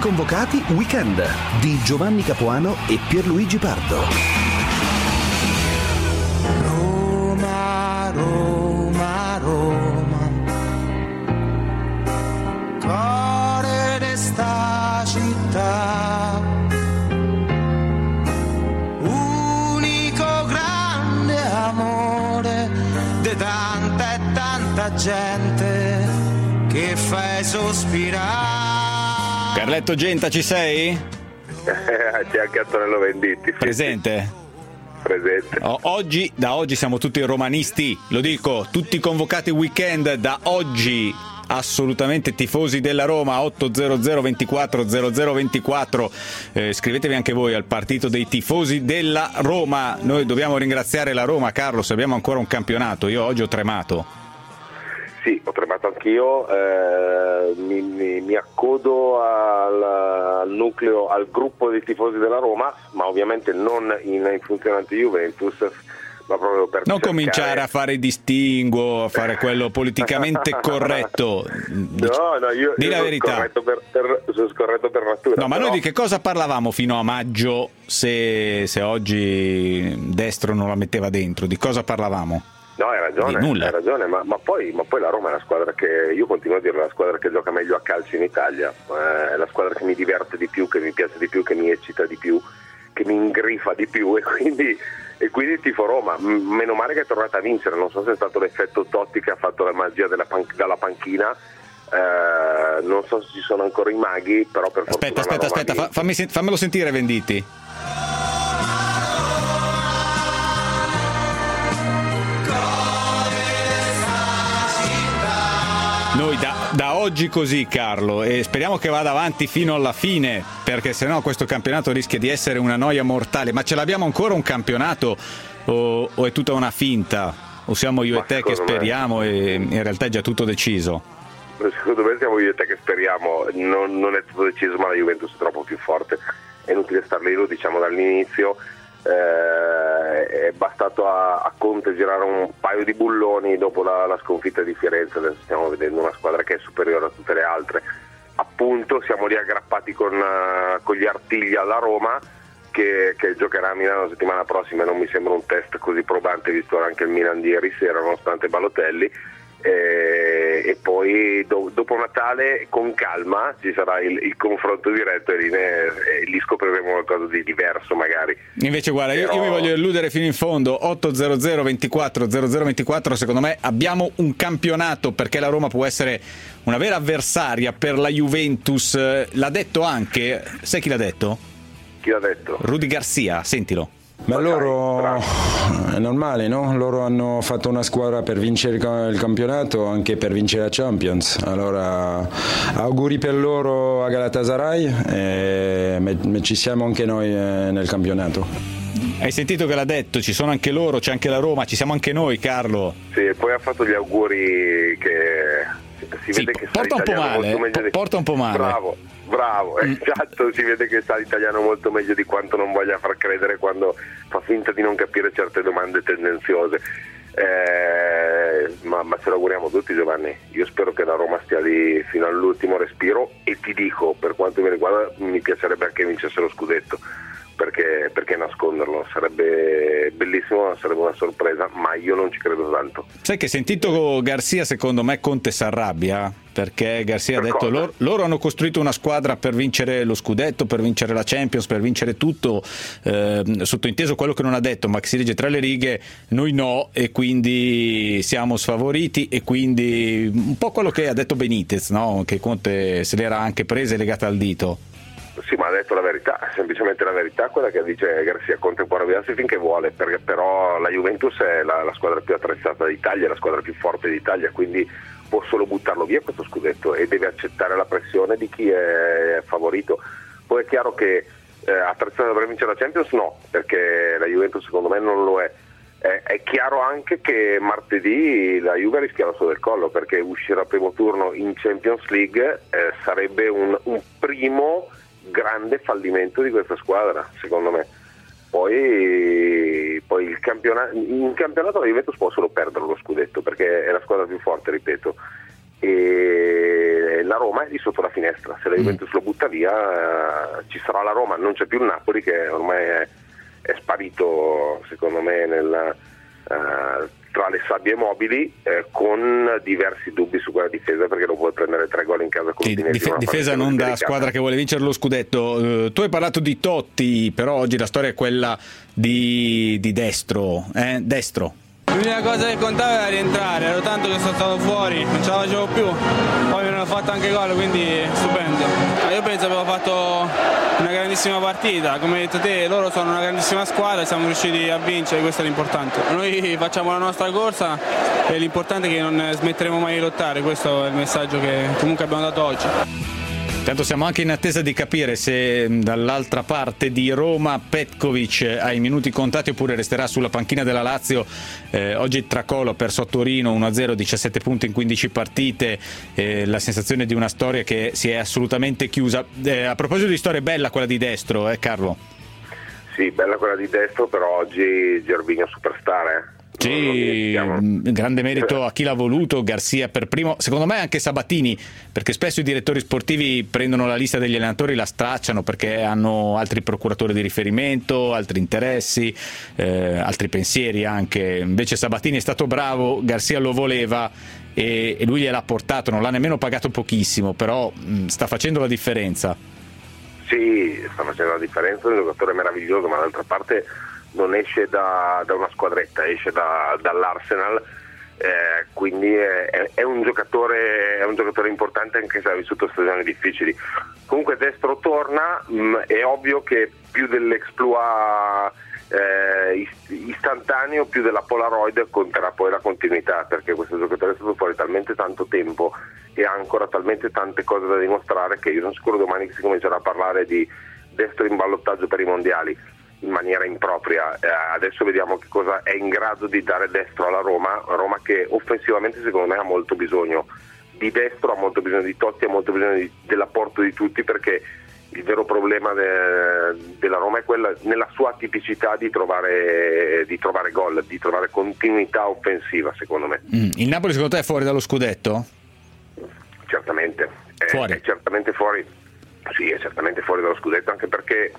convocati weekend di Giovanni Capuano e Pierluigi Pardo. Roma, Roma, Roma, cuore di sta città, unico grande amore di tanta e tanta gente che fai sospirare. Carletto Genta, ci sei? C'è anche Antonello Venditti. Presente? Presente. Da oggi siamo tutti romanisti, lo dico, tutti convocati weekend da oggi, assolutamente tifosi della Roma. 800 24 0024, scrivetevi anche voi al partito dei tifosi della Roma. Noi dobbiamo ringraziare la Roma, Carlo, se abbiamo ancora un campionato. Io oggi ho tremato. Sì, ho tremato anch'io, mi accodo al nucleo, al gruppo dei tifosi della Roma, ma ovviamente non in funzionante Juventus, ma proprio per non cercare... cominciare a fare distinguo, a fare quello politicamente corretto. No, io di la sono verità. Sono scorretto per natura. No, ma però... noi di che cosa parlavamo fino a maggio se oggi Destro non la metteva dentro? Di cosa parlavamo? No, hai ragione, ma poi la Roma è la squadra che, io continuo a dire, la squadra che gioca meglio a calcio in Italia, è la squadra che mi diverte di più, che mi piace di più, che mi eccita di più, che mi ingrifa di più, e quindi tifo Roma. Meno male che è tornata a vincere, non so se è stato l'effetto Totti che ha fatto la magia dalla panchina, non so se ci sono ancora i maghi, però per fortuna Aspetta, fammelo sentire, Venditti. Noi da oggi così, Carlo, e speriamo che vada avanti fino alla fine, perché sennò questo campionato rischia di essere una noia mortale. Ma ce l'abbiamo ancora un campionato o è tutta una finta? O siamo io e te che speriamo e in realtà è già tutto deciso? Secondo me siamo io e te che speriamo, non è tutto deciso, ma la Juventus è troppo più forte, è inutile star lì, lo diciamo dall'inizio. È bastato a Conte girare un paio di bulloni dopo la sconfitta di Firenze. Adesso stiamo vedendo una squadra che è superiore a tutte le altre, appunto siamo lì aggrappati con gli artigli alla Roma che giocherà a Milano la settimana prossima, e non mi sembra un test così probante visto anche il Milan di ieri sera nonostante Balotelli. E poi dopo Natale con calma ci sarà il confronto diretto e lì scopriremo qualcosa di diverso magari. Invece guarda, io mi voglio illudere fino in fondo. 800 24 0024, secondo me abbiamo un campionato, perché la Roma può essere una vera avversaria per la Juventus. L'ha detto anche, sai chi l'ha detto? Chi l'ha detto? Rudy Garcia, sentilo. Ma loro è normale, no? Loro hanno fatto una squadra per vincere il campionato, anche per vincere la Champions. Allora auguri per loro a Galatasaray, e ci siamo anche noi nel campionato. Hai sentito che l'ha detto? Ci sono anche loro, c'è anche la Roma, ci siamo anche noi, Carlo. Sì, poi ha fatto gli auguri che si vede che porta un po' male, porta un po' male. Bravo, esatto, si vede che sa l'italiano molto meglio di quanto non voglia far credere quando fa finta di non capire certe domande tendenziose. Ma ce lo auguriamo tutti, Giovanni. Io spero che la Roma stia lì fino all'ultimo respiro, e ti dico, per quanto mi riguarda, mi piacerebbe anche vincesse lo scudetto, perché nasconderlo? Sarebbe bellissimo, sarebbe una sorpresa, ma io non ci credo tanto. Sai che sentito Garcia, secondo me Conte si arrabbia, perché Garcia ha detto loro hanno costruito una squadra per vincere lo scudetto, per vincere la Champions, per vincere tutto, sottointeso quello che non ha detto, ma che si legge tra le righe, noi no, e quindi siamo sfavoriti, e quindi un po' quello che ha detto Benitez, no? Che Conte se l'era anche presa e legata al dito. Sì, ma ha detto la verità, semplicemente la verità, quella che dice Garcia. Conte può arrabbiarsi finché vuole, perché però la Juventus è la squadra più attrezzata d'Italia, la squadra più forte d'Italia, quindi può solo buttarlo via questo scudetto, e deve accettare la pressione di chi è favorito. Poi è chiaro che attrezzata per vincere la Champions no, perché la Juventus secondo me non lo è. È chiaro anche che martedì la Juve rischia la sua del collo, perché uscire al primo turno in Champions League sarebbe un primo grande fallimento di questa squadra, secondo me. Poi il in campionato la Juventus può solo perdere lo scudetto, perché è la squadra più forte, ripeto, e la Roma è lì sotto la finestra. Se la Juventus lo butta via, ci sarà la Roma, non c'è più il Napoli che ormai è sparito secondo me tra le sabbie mobili, con diversi dubbi su quella difesa, perché non puoi prendere 3 gol in casa con difesa non da squadra che vuole vincere lo scudetto. Tu hai parlato di Totti, però oggi la storia è quella di Destro. L'unica cosa che contava era rientrare, ero tanto che sono stato fuori, non ce la facevo più, poi mi hanno fatto anche gol, quindi stupendo. Io penso che abbiamo fatto una grandissima partita, come hai detto te, loro sono una grandissima squadra e siamo riusciti a vincere, questo è l'importante. Noi facciamo la nostra corsa e l'importante è che non smetteremo mai di lottare, questo è il messaggio che comunque abbiamo dato oggi. Tanto siamo anche in attesa di capire se dall'altra parte di Roma Petkovic ha i minuti contati oppure resterà sulla panchina della Lazio. Oggi Tracolo ha perso a Torino 1-0, 17 punti in 15 partite, la sensazione di una storia che si è assolutamente chiusa. A proposito di storia, bella quella di Destro, Carlo? Sì, bella quella di Destro, però oggi Gervinho superstar, Sì, grande merito a chi l'ha voluto, Garcia per primo, secondo me anche Sabatini, perché spesso i direttori sportivi prendono la lista degli allenatori, la stracciano perché hanno altri procuratori di riferimento, altri interessi, altri pensieri anche. Invece Sabatini è stato bravo, Garcia lo voleva e lui gliel'ha portato, non l'ha nemmeno pagato pochissimo, però sta facendo la differenza. Sì, sta facendo la differenza, è un giocatore meraviglioso, ma d'altra parte non esce da una squadretta, esce dall'Arsenal, quindi è un giocatore importante, anche se ha vissuto stagioni difficili. Comunque Destro torna, è ovvio che più dell'exploit istantaneo, più della Polaroid conterà poi la continuità, perché questo giocatore è stato fuori talmente tanto tempo e ha ancora talmente tante cose da dimostrare che io sono sicuro domani che si comincerà a parlare di Destro in ballottaggio per i mondiali in maniera impropria. Adesso vediamo che cosa è in grado di dare Destro alla Roma che offensivamente secondo me ha molto bisogno di Destro, ha molto bisogno di Totti, ha molto bisogno dell'apporto di tutti, perché il vero problema della Roma è quella, nella sua tipicità, di trovare gol, di trovare continuità offensiva, secondo me. Il Napoli secondo te è fuori dallo scudetto? Certamente, fuori. È certamente fuori. Sì, è certamente fuori dallo scudetto, anche perché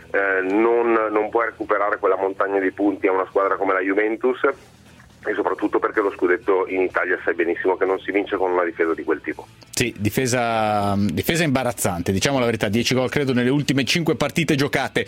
non puoi recuperare quella montagna di punti a una squadra come la Juventus, e soprattutto perché lo scudetto in Italia sai benissimo che non si vince con una difesa di quel tipo. Sì, difesa imbarazzante, diciamo la verità, 10 gol credo nelle ultime 5 partite giocate.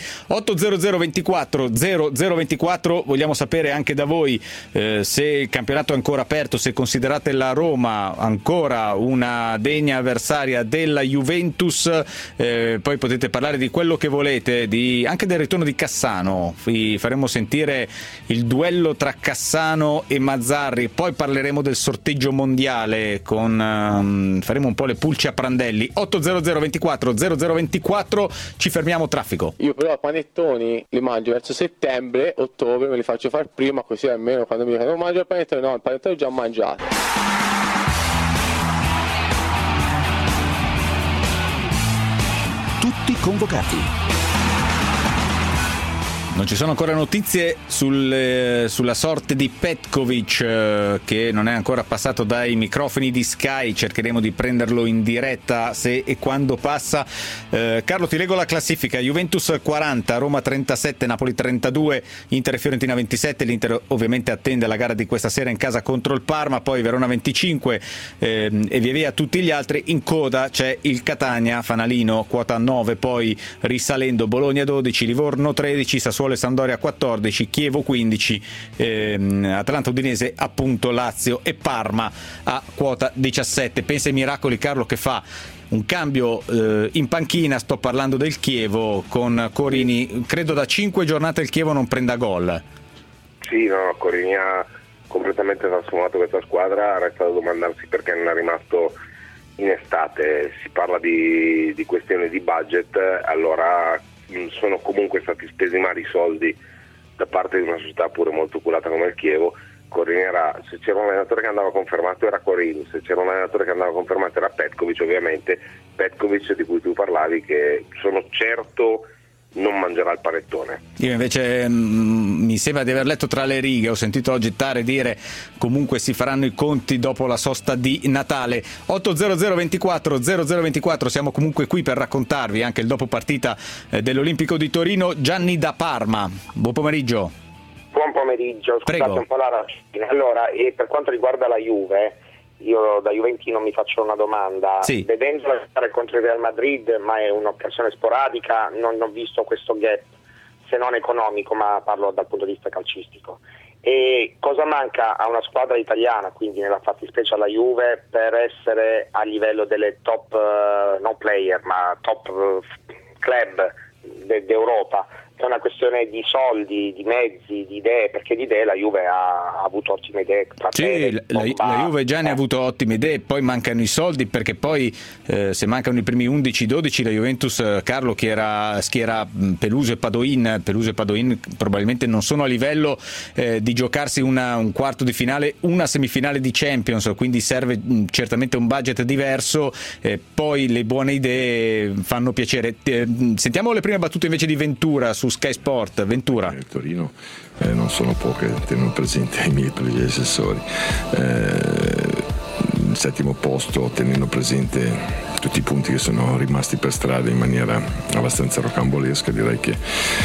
80024 vogliamo sapere anche da voi se il campionato è ancora aperto, se considerate la Roma ancora una degna avversaria della Juventus, poi potete parlare di quello che volete, anche del ritorno di Cassano, vi faremo sentire il duello tra Cassano e Mazzarri, poi parleremo del sorteggio mondiale faremo un po' le pulci a Prandelli. 80024 ci fermiamo, traffico. Io però panettoni li mangio verso settembre, ottobre, me li faccio far prima, così almeno quando mi dicono non mangio il panettone, no, il panettone già mangiato. Tutti convocati. Non ci sono ancora notizie sulla sorte di Petkovic, che non è ancora passato dai microfoni di Sky, cercheremo di prenderlo in diretta se e quando passa. Carlo, ti leggo la classifica: Juventus 40, Roma 37, Napoli 32, Inter e Fiorentina 27, l'Inter ovviamente attende la gara di questa sera in casa contro il Parma, poi Verona 25 e via via tutti gli altri. In coda c'è il Catania, fanalino, quota 9, poi risalendo Bologna 12, Livorno 13, Sassuolo e Sampdoria 14, Chievo 15, Atalanta, Udinese, appunto Lazio e Parma a quota 17. Pensa ai miracoli, Carlo, che fa un cambio in panchina, sto parlando del Chievo con Corini, credo da 5 giornate il Chievo non prenda gol. Sì, no, Corini ha completamente trasformato questa squadra, resta da domandarsi perché non è rimasto in estate. Si parla di questione di budget, allora sono comunque stati spesi male i soldi da parte di una società pure molto oculata come il Chievo. Corini se c'era un allenatore che andava confermato era Corini, se c'era un allenatore che andava confermato era Petkovic, ovviamente Petkovic di cui tu parlavi, che sono certo non mangerà il panettone. Io invece mi sembra di aver letto tra le righe, ho sentito oggi Tare dire comunque si faranno i conti dopo la sosta di Natale. 80024 siamo comunque qui per raccontarvi anche il dopo partita dell'Olimpico di Torino. Gianni da Parma, buon pomeriggio. Buon pomeriggio, scusate Prego. un po' la ragione. Allora, per quanto riguarda la Juve, io da juventino mi faccio una domanda. Sì. Vedendola giocare contro il Real Madrid, ma è un'occasione sporadica, non ho visto questo gap, se non economico, ma parlo dal punto di vista calcistico. E cosa manca a una squadra italiana, quindi nella fattispecie alla Juve, per essere a livello delle top, non player, ma top club d'Europa? È una questione di soldi, di mezzi, di idee, perché di idee la Juve ha avuto ottime idee. Sì, la Juve già ne ha avuto ottime idee, poi mancano i soldi, perché poi se mancano i primi 11-12 la Juventus, Carlo, schiera Peluso e Padoin probabilmente non sono a livello di giocarsi un quarto di finale, una semifinale di Champions, quindi serve certamente un budget diverso, poi le buone idee fanno piacere. Sentiamo le prime battute invece di Ventura su Sky Sport. Ventura. Il Torino non sono poche, tenendo presente i miei predecessori. Il settimo posto, tenendo presente tutti i punti che sono rimasti per strada in maniera abbastanza rocambolesca, direi che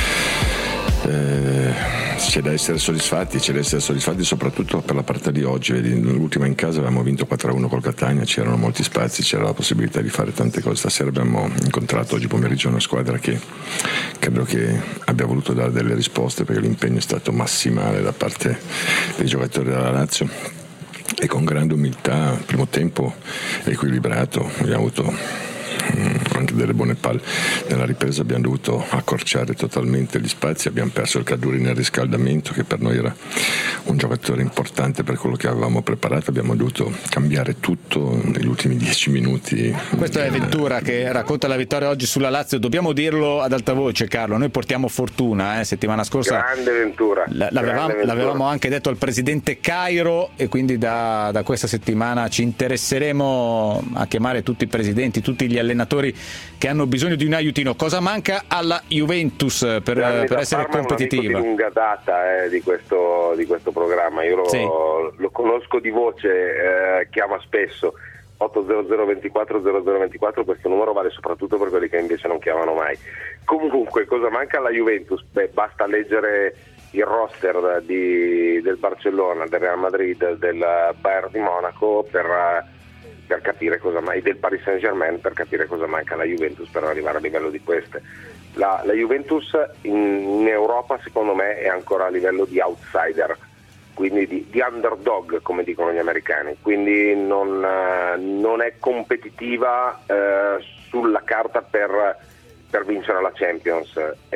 c'è da essere soddisfatti soprattutto per la partita di oggi. Vedi, l'ultima in casa avevamo vinto 4-1 col Catania, c'erano molti spazi, c'era la possibilità di fare tante cose. Stasera abbiamo incontrato oggi pomeriggio una squadra che credo che abbia voluto dare delle risposte, perché l'impegno è stato massimale da parte dei giocatori della Lazio, e con grande umiltà. Il primo tempo equilibrato, abbiamo avuto anche delle buone palle. Nella ripresa abbiamo dovuto accorciare totalmente gli spazi, abbiamo perso il Caduri nel riscaldamento, che per noi era un giocatore importante per quello che avevamo preparato, abbiamo dovuto cambiare tutto negli ultimi 10 minuti. Questo è Ventura che racconta la vittoria oggi sulla Lazio. Dobbiamo dirlo ad alta voce, Carlo, noi portiamo fortuna, settimana scorsa Grande Ventura. L'avevamo anche detto al presidente Cairo, e quindi da questa settimana ci interesseremo a chiamare tutti i presidenti, tutti gli allenatori che hanno bisogno di un aiutino. Cosa manca alla Juventus per essere competitiva? È di lunga data di questo programma, io lo conosco di voce, chiama spesso 80024 questo numero vale soprattutto per quelli che invece non chiamano mai. Comunque, cosa manca alla Juventus? Basta leggere il roster del Barcellona, del Real Madrid, del Bayern di Monaco per capire cosa mai, del Paris Saint-Germain, per capire cosa manca alla Juventus per arrivare a livello di queste. La Juventus in Europa secondo me è ancora a livello di outsider, quindi di underdog, come dicono gli americani, quindi non è competitiva sulla carta per vincere la Champions.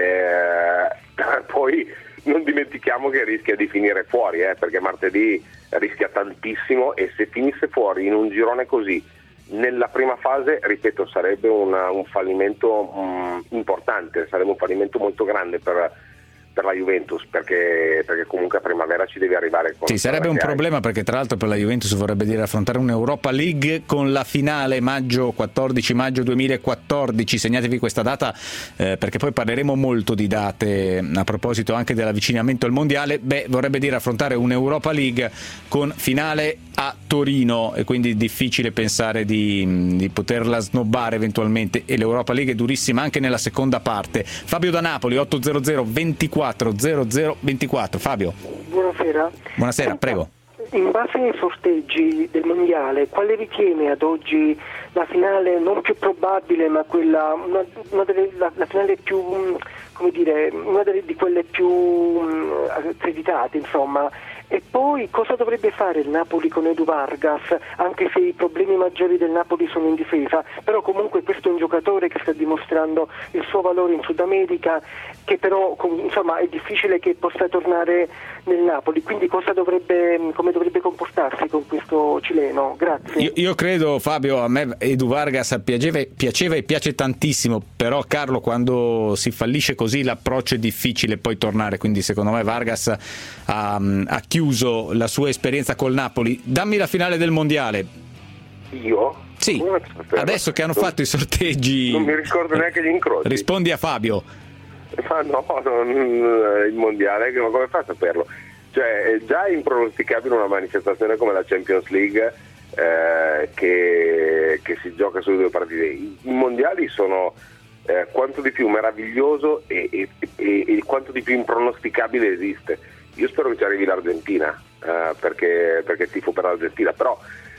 Poi non dimentichiamo che rischia di finire fuori, perché martedì rischia tantissimo, e se finisse fuori in un girone così nella prima fase, ripeto, sarebbe un fallimento importante, sarebbe un fallimento molto grande per la Juventus, perché comunque a primavera ci devi arrivare con. Sì, sarebbe un problema, perché tra l'altro per la Juventus vorrebbe dire affrontare un'Europa League con la finale 14 maggio 2014. Segnatevi questa data, perché poi parleremo molto di date a proposito anche dell'avvicinamento al mondiale. Vorrebbe dire affrontare un'Europa League con finale a Torino, e quindi difficile pensare di poterla snobbare eventualmente, e l'Europa League è durissima anche nella seconda parte. Fabio da Napoli, 800 24 0024. Fabio. Buonasera, prego. In base ai sorteggi del mondiale, quale ritiene ad oggi la finale non più probabile, ma quella la finale più, come dire, una di quelle più accreditate, insomma? E poi cosa dovrebbe fare il Napoli con Edu Vargas, anche se i problemi maggiori del Napoli sono in difesa? Però comunque questo è un giocatore che sta dimostrando il suo valore in Sud America, che però insomma è difficile che possa tornare nel Napoli, quindi come dovrebbe comportarsi con questo cileno? Grazie. Io credo, Fabio, a me Edu Vargas piaceva e piace tantissimo, però Carlo, quando si fallisce così l'approccio è difficile poi tornare, quindi secondo me Vargas ha chiuso la sua esperienza col Napoli. Dammi la finale del mondiale. Io? Sì, adesso che hanno fatto i sorteggi. Non mi ricordo neanche gli incroci. Rispondi a Fabio. Ma no, il mondiale, ma come fa a saperlo? Cioè, già è impronosticabile una manifestazione come la Champions League che si gioca sulle 2 partite. I mondiali sono quanto di più meraviglioso e quanto di più impronosticabile esiste. Io spero che ci arrivi l'Argentina, perché tifo per l'Argentina, però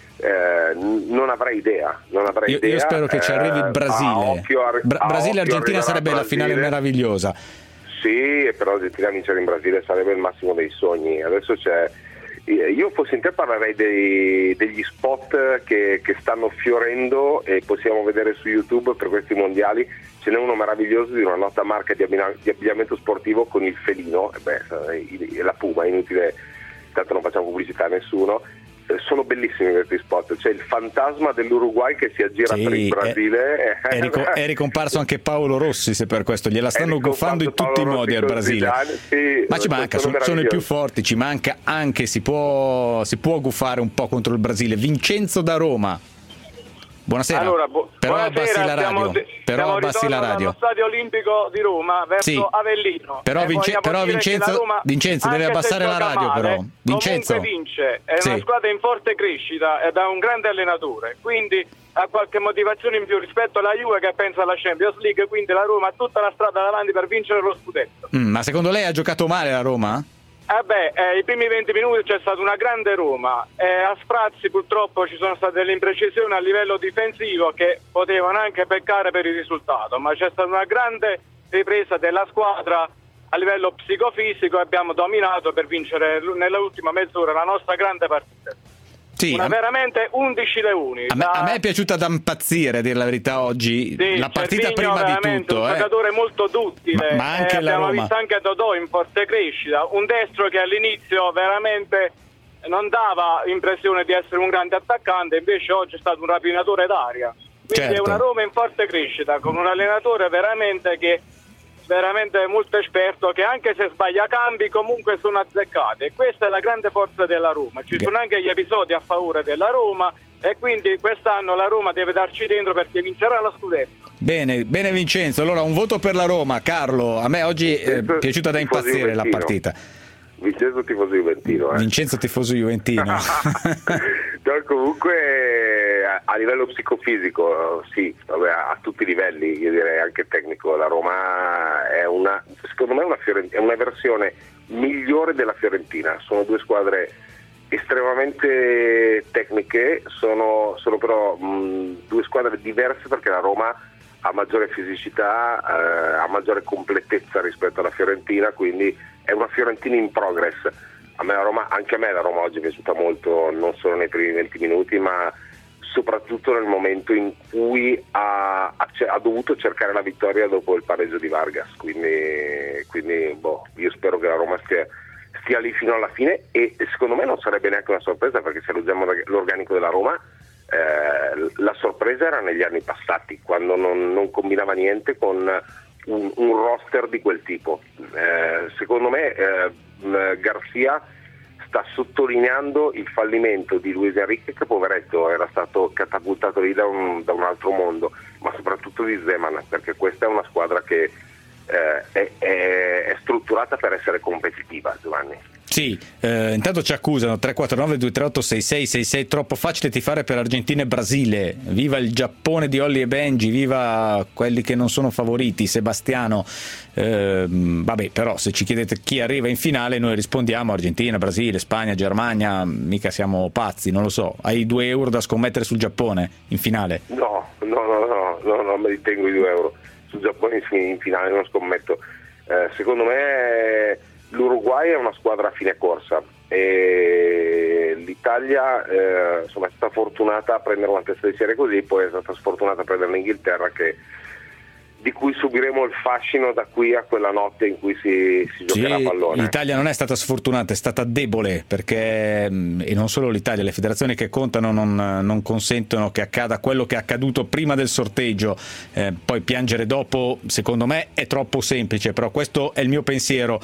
non avrei idea. Io spero che ci arrivi il Brasile. Brasile-Argentina sarebbe la finale meravigliosa. Sì, però l'Argentina vincere in Brasile sarebbe il massimo dei sogni. Adesso io fossi in te parlerei degli spot che stanno fiorendo e possiamo vedere su YouTube per questi mondiali. Ce n'è uno meraviglioso di una nota marca di abbigliamento sportivo con il felino, la Puma, inutile, tanto non facciamo pubblicità a nessuno. Sono bellissimi questi spot, c'è il fantasma dell'Uruguay che si aggira per il Brasile. È ricomparso anche Paolo Rossi, se per questo gliela stanno guffando in tutti i modi al Brasile. Sì, ma ci manca, sono i più forti, ci manca anche, si può guffare un po' contro il Brasile. Vincenzo da Roma. Buonasera. Allora, però abbassi la radio. Però abbassi la radio. Allo Stadio Olimpico di Roma verso Avellino. Però Vincenzo deve abbassare la radio, però. Vincenzo comunque vince, è una squadra in forte crescita ed ha un grande allenatore, quindi ha qualche motivazione in più rispetto alla Juve che pensa alla Champions League, quindi la Roma ha tutta la strada davanti per vincere lo scudetto. Ma secondo lei ha giocato male la Roma? I primi 20 minuti c'è stata una grande Roma, a sprazzi purtroppo ci sono state delle imprecisioni a livello difensivo che potevano anche peccare per il risultato, ma c'è stata una grande ripresa della squadra a livello psicofisico e abbiamo dominato per vincere nell'ultima mezz'ora la nostra grande partita. Sì, veramente 11 leoni. A me è piaciuta da impazzire, a dire la verità, oggi. Sì, la partita prima di tutto. Un giocatore molto duttile. Ma anche abbiamo Roma. visto anche Dodò in forte crescita. Un destro che all'inizio veramente non dava impressione di essere un grande attaccante, invece oggi è stato un rapinatore d'aria. Quindi è una Roma in forte crescita, con un allenatore veramente molto esperto, che anche se sbaglia cambi comunque sono azzeccati, e questa è la grande forza della Roma. Ci sono anche gli episodi a favore della Roma e quindi quest'anno la Roma deve darci dentro perché vincerà lo scudetto. Bene Vincenzo, allora un voto per la Roma. Carlo, a me oggi è piaciuta da impazzire la partita. Vincenzo tifoso juventino. Vincenzo tifoso juventino. No, comunque a livello psicofisico sì, a tutti i livelli, io direi anche tecnico, la Roma secondo me è una versione migliore della Fiorentina. Sono due squadre estremamente tecniche, sono però due squadre diverse, perché la Roma ha maggiore fisicità, ha maggiore completezza rispetto alla Fiorentina, quindi è una Fiorentina in progress. Anche a me la Roma oggi è piaciuta molto, non solo nei primi 20 minuti, ma soprattutto nel momento in cui ha dovuto cercare la vittoria dopo il pareggio di Vargas, quindi io spero che la Roma stia lì fino alla fine, e secondo me non sarebbe neanche una sorpresa, perché se leggiamo l'organico della Roma, la sorpresa era negli anni passati, quando non combinava niente con un roster di quel tipo. Secondo me Garcia sta sottolineando il fallimento di Luis Enrique, che poveretto era stato catapultato lì da un altro mondo, ma soprattutto di Zeman, perché questa è una squadra che è strutturata per essere competitiva, Giovanni. Sì, intanto ci accusano 349-238-6666, troppo facile tifare per Argentina e Brasile, viva il Giappone di Olli e Benji, viva quelli che non sono favoriti, Sebastiano. Vabbè, però se ci chiedete chi arriva in finale noi rispondiamo Argentina, Brasile, Spagna, Germania, mica siamo pazzi, non lo so. Hai 2 euro da scommettere sul Giappone in finale? No, me li tengo i 2 euro sul Giappone in finale, non scommetto. Secondo me l'Uruguay è una squadra a fine corsa e l'Italia è stata fortunata a prendere una testa di serie così, poi è stata sfortunata a prendere l'Inghilterra, di cui subiremo il fascino da qui a quella notte in cui si giocherà a pallone. L'Italia non è stata sfortunata, è stata debole, perché, e non solo l'Italia, le federazioni che contano non consentono che accada quello che è accaduto prima del sorteggio. Poi piangere dopo, secondo me, è troppo semplice, però questo è il mio pensiero.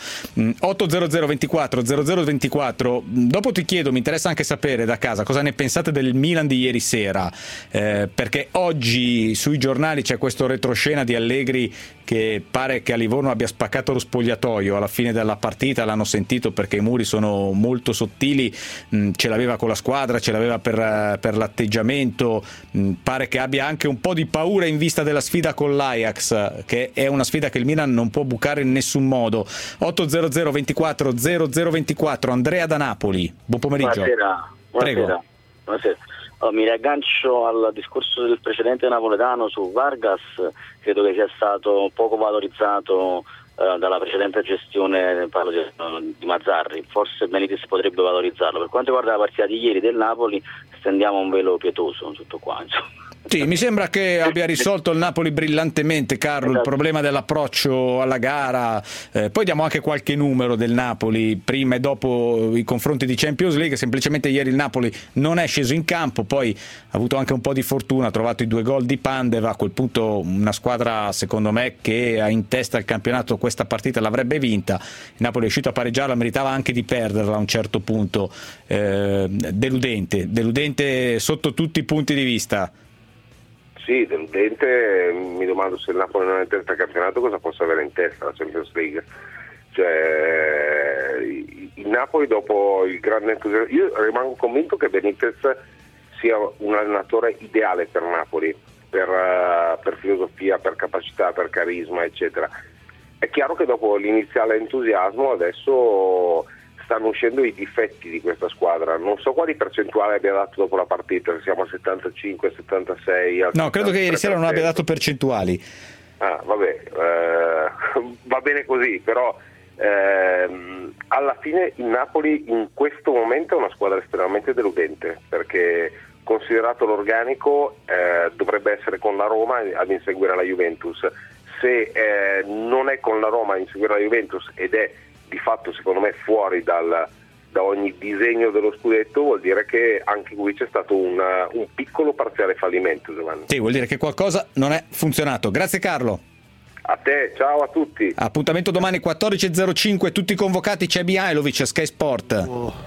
80024 dopo ti chiedo, mi interessa anche sapere da casa cosa ne pensate del Milan di ieri sera, perché oggi sui giornali c'è questo retroscena di Allegri Allegri, che pare che a Livorno abbia spaccato lo spogliatoio alla fine della partita, l'hanno sentito perché i muri sono molto sottili, ce l'aveva con la squadra, ce l'aveva per l'atteggiamento, pare che abbia anche un po' di paura in vista della sfida con l'Ajax, che è una sfida che il Milan non può bucare in nessun modo. 800 24 0024, Andrea da Napoli, buon pomeriggio. Buonasera. Prego. Buonasera. Mi riaggancio al discorso del precedente napoletano su Vargas, credo che sia stato poco valorizzato dalla precedente gestione, parlo di Mazzarri, forse Benitez potrebbe valorizzarlo. Per quanto riguarda la partita di ieri del Napoli, stendiamo un velo pietoso tutto qua, insomma. Sì, mi sembra che abbia risolto il Napoli brillantemente, Carlo, il problema dell'approccio alla gara. Poi diamo anche qualche numero del Napoli prima e dopo i confronti di Champions League. Semplicemente ieri il Napoli non è sceso in campo, poi ha avuto anche un po' di fortuna, ha trovato i 2 gol di Pandev. A quel punto una squadra, secondo me, che ha in testa il campionato, questa partita l'avrebbe vinta. Il Napoli è riuscito a pareggiarla, meritava anche di perderla a un certo punto. Deludente sotto tutti i punti di vista. Sì, deludente. Mi domando se il Napoli non è in testa al campionato cosa possa avere in testa la Champions League. Cioè, il Napoli dopo il grande entusiasmo, io rimango convinto che Benitez sia un allenatore ideale per Napoli, per filosofia, per capacità, per carisma, eccetera. È chiaro che dopo l'iniziale entusiasmo adesso stanno uscendo i difetti di questa squadra. Non so quali percentuali abbia dato dopo la partita, se siamo a 75, 76. No, credo che ieri sera non abbia dato percentuali. Vabbè, va bene così, però alla fine il Napoli in questo momento è una squadra estremamente deludente, perché considerato l'organico dovrebbe essere con la Roma ad inseguire la Juventus. Se non è con la Roma ad inseguire la Juventus ed è di fatto secondo me fuori da ogni disegno dello scudetto, vuol dire che anche qui c'è stato un piccolo parziale fallimento, Giovanni. Sì, vuol dire che qualcosa non è funzionato. Grazie Carlo. A te, ciao a tutti. Appuntamento domani 14.05, tutti convocati, c'è Mihajlovic, Sky Sport.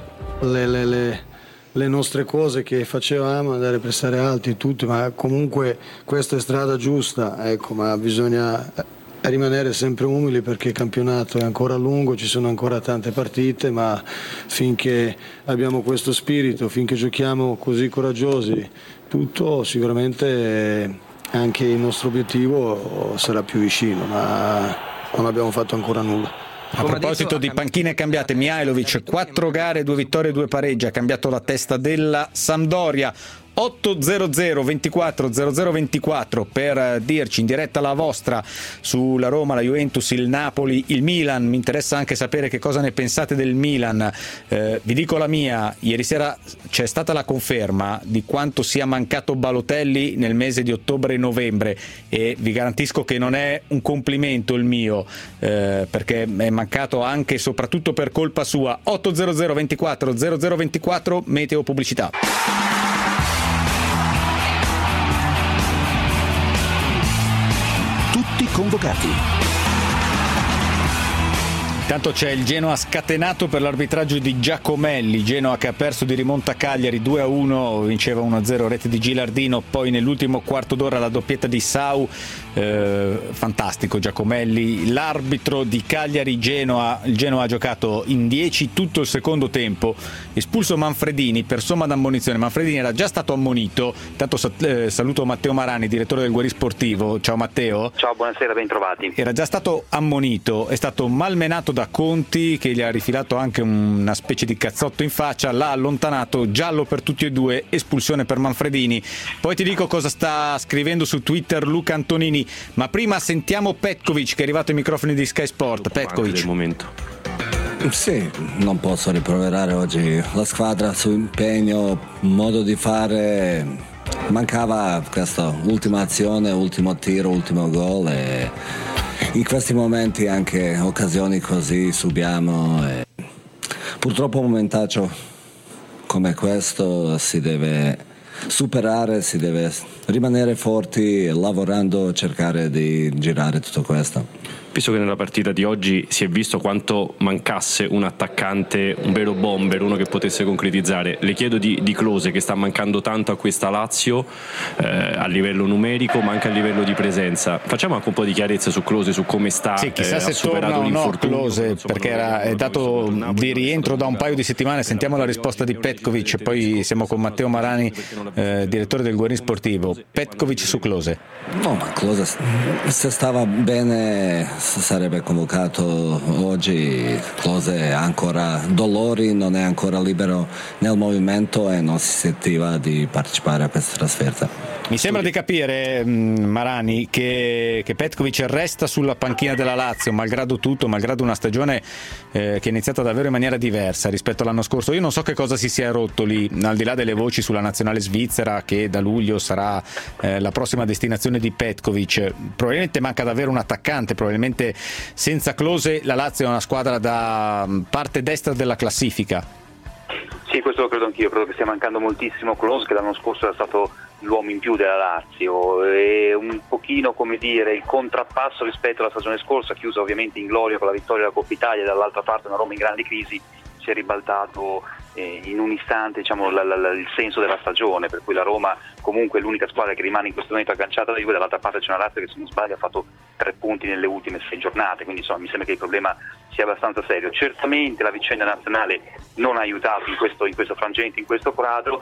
Le nostre cose che facevamo, andare a prestare alti e tutto, ma comunque questa è strada giusta, ecco, ma bisogna rimanere sempre umili perché il campionato è ancora lungo, ci sono ancora tante partite, ma finché abbiamo questo spirito, finché giochiamo così coraggiosi, tutto sicuramente anche il nostro obiettivo sarà più vicino, ma non abbiamo fatto ancora nulla. A proposito di panchine cambiate, Mihajlovic 4 gare, 2 vittorie, 2 pareggi, ha cambiato la testa della Sampdoria. 800 24 0024 per dirci in diretta la vostra sulla Roma, la Juventus, il Napoli, il Milan. Mi interessa anche sapere che cosa ne pensate del Milan. Vi dico la mia: ieri sera c'è stata la conferma di quanto sia mancato Balotelli nel mese di ottobre e novembre, e vi garantisco che non è un complimento il mio, perché è mancato anche e soprattutto per colpa sua. 800 24 0024, meteo pubblicità. Convocati. Intanto c'è il Genoa scatenato per l'arbitraggio di Giacomelli. Genoa che ha perso di rimonta a Cagliari 2-1, vinceva 1-0, rete di Gilardino, poi nell'ultimo quarto d'ora la doppietta di Sau. Fantastico Giacomelli, l'arbitro di Cagliari-Genoa. Il Genoa ha giocato in 10 tutto il secondo tempo, espulso Manfredini per somma d'ammonizione. Manfredini era già stato ammonito. Intanto saluto Matteo Marani, direttore del Guarì Sportivo. Ciao Matteo. Ciao, buonasera, ben trovati. Era già stato ammonito, è stato malmenato da Conti, che gli ha rifilato anche una specie di cazzotto in faccia, l'ha allontanato, giallo per tutti e due, espulsione per Manfredini. Poi ti dico cosa sta scrivendo su Twitter Luca Antonini, ma prima sentiamo Petkovic che è arrivato ai microfoni di Sky Sport. Petkovic. Del momento. Sì, non posso rimproverare oggi la squadra su impegno, modo di fare. Mancava questa ultima azione, ultimo tiro, ultimo gol, e in questi momenti anche occasioni così subiamo, e purtroppo un momentaccio come questo si deve superare, si deve rimanere forti, lavorando, cercare di girare tutto questo. Visto che nella partita di oggi si è visto quanto mancasse un attaccante, un vero bomber, uno che potesse concretizzare, le chiedo di Klose, che sta mancando tanto a questa Lazio a livello numerico ma anche a livello di presenza. Facciamo anche un po' di chiarezza su Klose, su come sta. Sì, chissà se torna o no Klose, perché è dato di rientro da un paio di settimane. Sentiamo la risposta di Petkovic, poi siamo con Matteo Marani, direttore del Guerin Sportivo. Petkovic su Klose. No, ma Klose se stava bene sarebbe convocato oggi. Klose ha ancora dolori, non è ancora libero nel movimento e non si sentiva di partecipare a questa trasferta. Mi sembra di capire, Marani, che Petkovic resta sulla panchina della Lazio malgrado tutto, malgrado una stagione che è iniziata davvero in maniera diversa rispetto all'anno scorso. Io non so che cosa si sia rotto lì, al di là delle voci sulla nazionale svizzera, che da luglio sarà la prossima destinazione di Petkovic. Probabilmente manca davvero un attaccante, probabilmente senza Klose la Lazio è una squadra da parte destra della classifica. Sì, questo lo credo anch'io, credo che stia mancando moltissimo Klose, che l'anno scorso era stato l'uomo in più della Lazio, e un pochino, come dire, il contrappasso rispetto alla stagione scorsa, chiusa ovviamente in gloria con la vittoria della Coppa Italia, e dall'altra parte una Roma in grande crisi, si è ribaltato in un istante, diciamo, il senso della stagione, per cui la Roma comunque è l'unica squadra che rimane in questo momento agganciata da Juve, dall'altra parte c'è una Lazio che, se non sbaglio, ha fatto 3 punti nelle ultime 6 giornate, quindi insomma mi sembra che il problema sia abbastanza serio. Certamente la vicenda nazionale non ha aiutato in questo frangente, in questo quadro.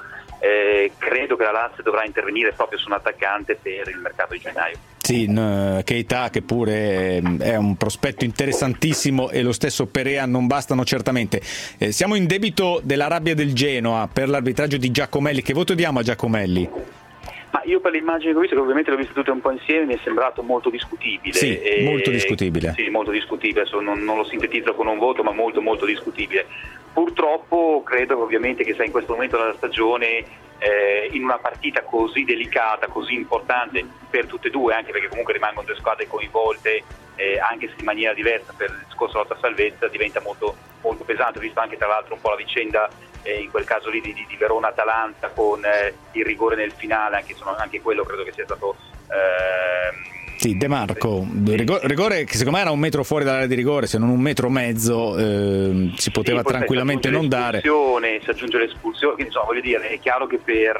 Credo che la Lazio dovrà intervenire proprio su un attaccante per il mercato di gennaio. Sì, Keita, che pure è un prospetto interessantissimo, e lo stesso Perea non bastano certamente. Siamo in debito della rabbia del Genoa per l'arbitraggio di Giacomelli. Che voto diamo a Giacomelli? Ma io, per l'immagine che ho visto, che ovviamente l'ho vista tutte un po' insieme, mi è sembrato molto discutibile. Sì, molto discutibile. Sì, molto discutibile, adesso non lo sintetizzo con un voto, ma molto molto discutibile. Purtroppo credo che, ovviamente, che sia in questo momento della stagione, in una partita così delicata, così importante per tutte e due, anche perché comunque rimangono 2 squadre coinvolte, anche se in maniera diversa per il discorso lotta salvezza, diventa molto, molto pesante. Ho visto anche, tra l'altro, un po' la vicenda in quel caso lì di Verona-Atalanta con il rigore nel finale, anche quello credo che sia stato sì, De Marco, rigore che secondo me era 1 metro fuori dall'area di rigore, se non 1,5 metri, si poteva tranquillamente non dare. Si aggiunge l'espulsione, quindi insomma, voglio dire, è chiaro che per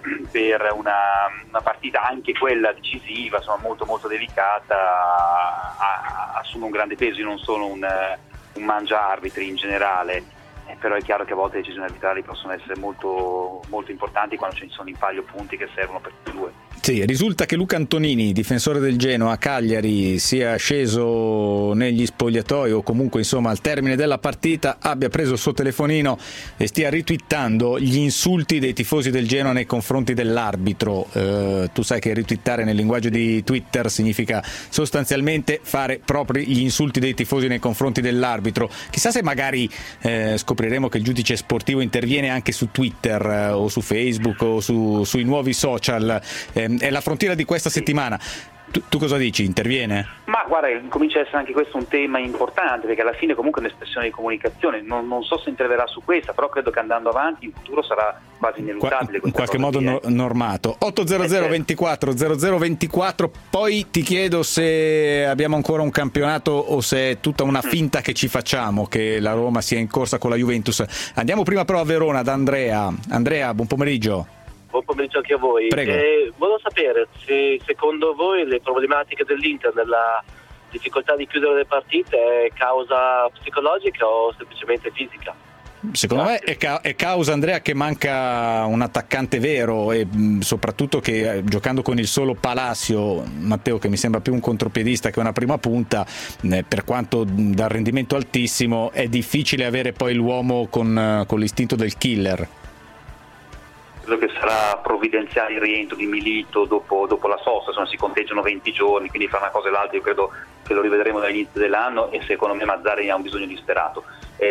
una partita, anche quella decisiva, insomma, molto molto delicata, assume un grande peso. Io non sono un mangia arbitri in generale, però è chiaro che a volte le decisioni arbitrali possono essere molto, molto importanti quando ci sono in palio punti che servono per tutti e due. Sì, risulta che Luca Antonini, difensore del Genoa a Cagliari, sia sceso negli spogliatoi, o comunque insomma al termine della partita abbia preso il suo telefonino e stia ritwittando gli insulti dei tifosi del Genoa nei confronti dell'arbitro. Tu sai che ritwittare nel linguaggio di Twitter significa sostanzialmente fare propri gli insulti dei tifosi nei confronti dell'arbitro. Chissà se magari scopriremo che il giudice sportivo interviene anche su Twitter o su Facebook o sui nuovi social. È la frontiera di questa settimana. Tu cosa dici? Interviene? Ma guarda, comincia a essere anche questo un tema importante, perché alla fine comunque è un'espressione di comunicazione. Non so se interverrà su questa, però credo che andando avanti in futuro sarà quasi ineluttabile. In qualche modo normato. 800 24 00 24. Poi ti chiedo se abbiamo ancora un campionato o se è tutta una finta che ci facciamo, che la Roma sia in corsa con la Juventus. Andiamo prima però a Verona, ad Andrea. Andrea, buon pomeriggio. Buon pomeriggio anche a voi. Volevo sapere se secondo voi le problematiche dell'Inter nella difficoltà di chiudere le partite è causa psicologica o semplicemente fisica? Secondo me è causa, Andrea, che manca un attaccante vero, e soprattutto che giocando con il solo Palacio, Matteo, che mi sembra più un contropiedista che una prima punta, per quanto dal rendimento altissimo, è difficile avere poi l'uomo con l'istinto del killer. Credo che sarà provvidenziale il rientro di Milito dopo la sosta, si conteggiano 20 giorni, quindi fra una cosa e l'altra io credo che lo rivedremo dall'inizio dell'anno, e secondo me Mazzarri ha un bisogno disperato.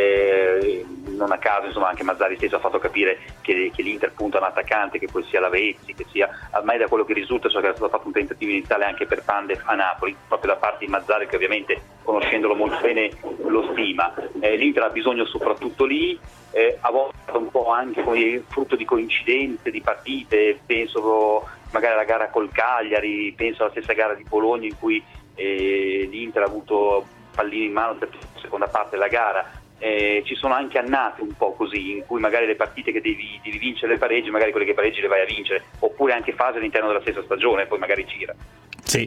Non a caso, insomma, anche Mazzarri stesso ha fatto capire che l'Inter punta a un attaccante, che poi sia Lavezzi, che sia, ormai da quello che risulta, che era stato fatto un tentativo iniziale anche per Pandev a Napoli, proprio da parte di Mazzarri, che ovviamente, conoscendolo molto bene, lo stima. L'Inter ha bisogno soprattutto lì, a volte un po' anche come frutto di coincidenze di partite, penso magari alla gara col Cagliari, penso alla stessa gara di Bologna in cui e l'Inter ha avuto pallini in mano per la seconda parte della gara. Ci sono anche annate un po' così, in cui magari le partite che devi vincere le pareggi, magari quelle che pareggi le vai a vincere, oppure anche fasi all'interno della stessa stagione, poi magari gira. Sì.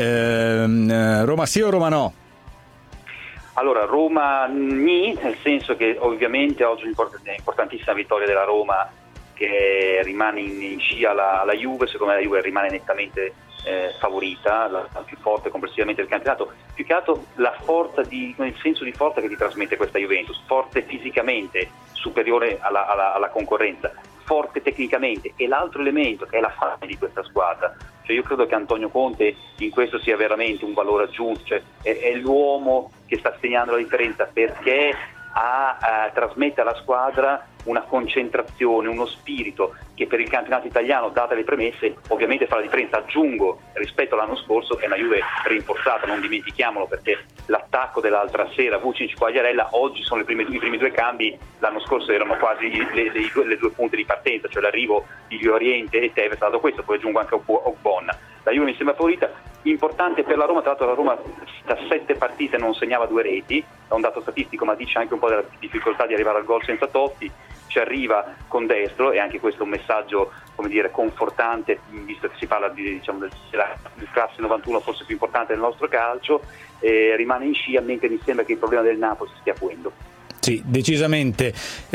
Roma sì o Roma no? Allora, Roma nì, nel senso che ovviamente oggi un'importantissima vittoria della Roma, che rimane in scia alla Juve. Secondo me la Juve rimane nettamente favorita, la più forte complessivamente del campionato. Più che altro il senso di forza che ti trasmette questa Juventus, forte fisicamente, superiore alla concorrenza, forte tecnicamente, e l'altro elemento che è la fame di questa squadra. Cioè, io credo che Antonio Conte in questo sia veramente un valore aggiunto, cioè è l'uomo che sta segnando la differenza, perché trasmette alla squadra una concentrazione, uno spirito che per il campionato italiano, date le premesse, ovviamente fa la differenza. Aggiungo, rispetto all'anno scorso è una Juve rinforzata, non dimentichiamolo, perché l'attacco dell'altra sera, Vucinic, Quagliarella, oggi sono i primi due cambi, l'anno scorso erano quasi le due punte di partenza, cioè l'arrivo di Llorente e Tevez, dato questo, poi aggiungo anche Ogbonna. La Juve mi sembra favorita, importante per la Roma. Tra l'altro la Roma da 7 partite non segnava 2 reti, è un dato statistico, ma dice anche un po' della difficoltà di arrivare al gol senza Totti. Ci arriva con destro, e anche questo è un messaggio, come dire, confortante, visto che si parla della classe 91 forse più importante del nostro calcio. Rimane in scia, mentre mi sembra che il problema del Napoli si stia ponendo. Sì, decisamente.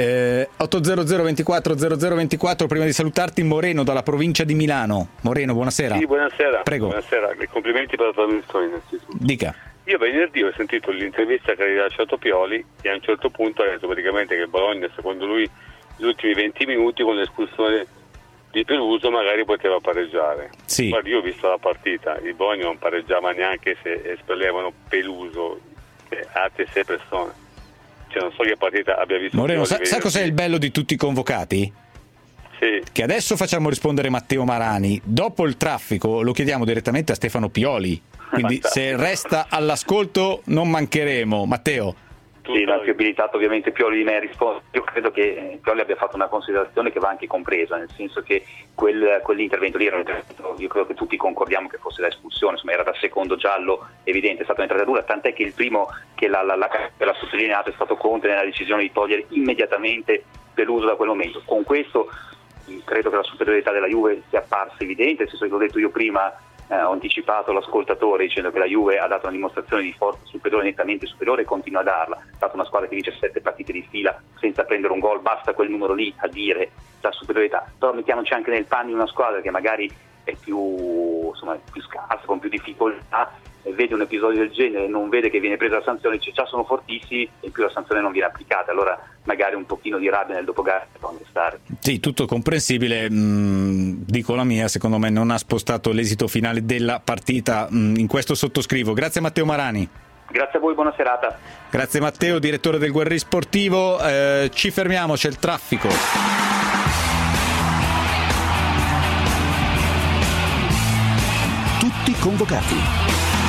800 24 0024. Prima di salutarti, Moreno dalla provincia di Milano. Moreno, buonasera. Sì, buonasera. Prego. Buonasera, complimenti per la trasmissione innanzitutto. Dica. Io venerdì ho sentito l'intervista che ha rilasciato Pioli, e a un certo punto ha detto praticamente che Bologna, secondo lui, gli ultimi 20 minuti con l'espulsione di Peluso magari poteva pareggiare. Sì. Guarda, io ho visto la partita, il Bologna non pareggiava neanche se espellevano Peluso, che altre 6 persone. Cioè, non so che partita abbia visto. Moreno, sa cos'è il bello di tutti i convocati? Sì. Che adesso facciamo rispondere Matteo Marani, dopo il traffico lo chiediamo direttamente a Stefano Pioli, quindi se resta all'ascolto non mancheremo. Matteo. Sì, l'ha più abilitato ovviamente Pioli di me a rispondere. Io credo che Pioli abbia fatto una considerazione che va anche compresa, nel senso che quell'intervento lì era un intervento, io credo che tutti concordiamo che fosse da espulsione, insomma era da secondo giallo evidente, è stata un'entrata dura, tant'è che il primo che l'ha sottolineato è stato Conte nella decisione di togliere immediatamente Peluso da quel momento. Con questo credo che la superiorità della Juve sia apparsa evidente, nel senso che l'ho detto io prima, ho anticipato l'ascoltatore dicendo che la Juve ha dato una dimostrazione di forza superiore, nettamente superiore, e continua a darla. È stata una squadra che vince 7 partite di fila senza prendere un gol, basta quel numero lì a dire la superiorità. Però mettiamoci anche nel panni di una squadra che magari è più scarsa, con più difficoltà, e vede un episodio del genere e non vede che viene presa la sanzione, dice già sono fortissimi, e in più la sanzione non viene applicata, allora magari un pochino di rabbia nel dopogara può stare. Sì, tutto comprensibile. Dico la mia, secondo me non ha spostato l'esito finale della partita, in questo sottoscrivo. Grazie Matteo Marani. Grazie a voi, buona serata. Grazie Matteo, direttore del Guerrieri Sportivo. Ci fermiamo, c'è il traffico. Tutti convocati.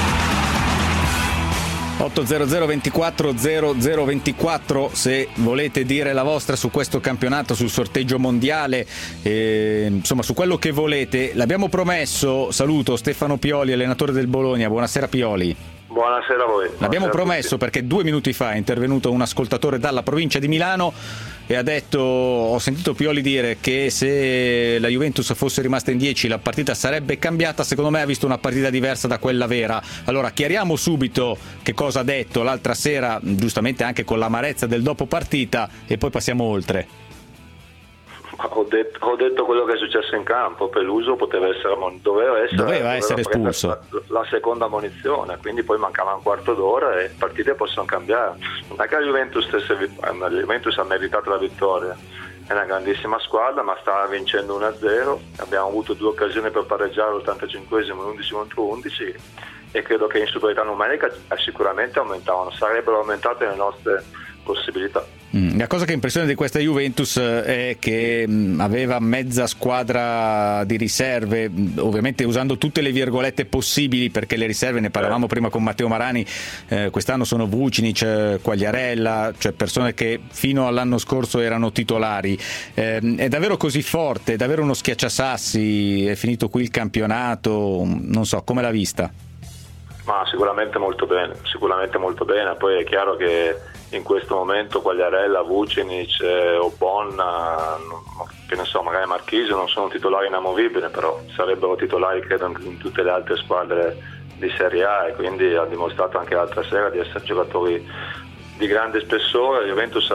800 24 0024 se volete dire la vostra su questo campionato, sul sorteggio mondiale, insomma su quello che volete. L'abbiamo promesso. Saluto Stefano Pioli, allenatore del Bologna. Buonasera Pioli. Buonasera a voi. L'abbiamo promesso perché 2 minuti fa è intervenuto un ascoltatore dalla provincia di Milano e ha detto, ho sentito Pioli dire che se la Juventus fosse rimasta in 10 la partita sarebbe cambiata. Secondo me ha visto una partita diversa da quella vera. Allora chiariamo subito che cosa ha detto l'altra sera, giustamente anche con l'amarezza del dopo partita, e poi passiamo oltre. Ho detto quello che è successo in campo. Peluso doveva essere espulso, la seconda ammonizione, quindi poi mancava un quarto d'ora e partite possono cambiare. Non è che la Juventus ha meritato la vittoria, è una grandissima squadra, ma stava vincendo 1-0, abbiamo avuto 2 occasioni per pareggiare all'85esimo, 11 contro 11, e credo che in superiorità numerica sicuramente sarebbero aumentate le nostre possibilità. La cosa che impressiona di questa Juventus è che aveva mezza squadra di riserve, ovviamente usando tutte le virgolette possibili, perché le riserve, ne parlavamo prima con Matteo Marani, quest'anno sono Vucinic, Quagliarella, cioè persone che fino all'anno scorso erano titolari. È davvero così forte, è davvero uno schiacciasassi? È finito qui il campionato? Non so, come l'ha vista? Ma sicuramente molto bene, poi è chiaro che in questo momento Quagliarella, Vucinic, Obonna, che ne so, magari Marchisio non sono titolari inamovibili, però sarebbero titolari credo in tutte le altre squadre di Serie A, e quindi ha dimostrato anche l'altra sera di essere giocatori di grande spessore. La Juventus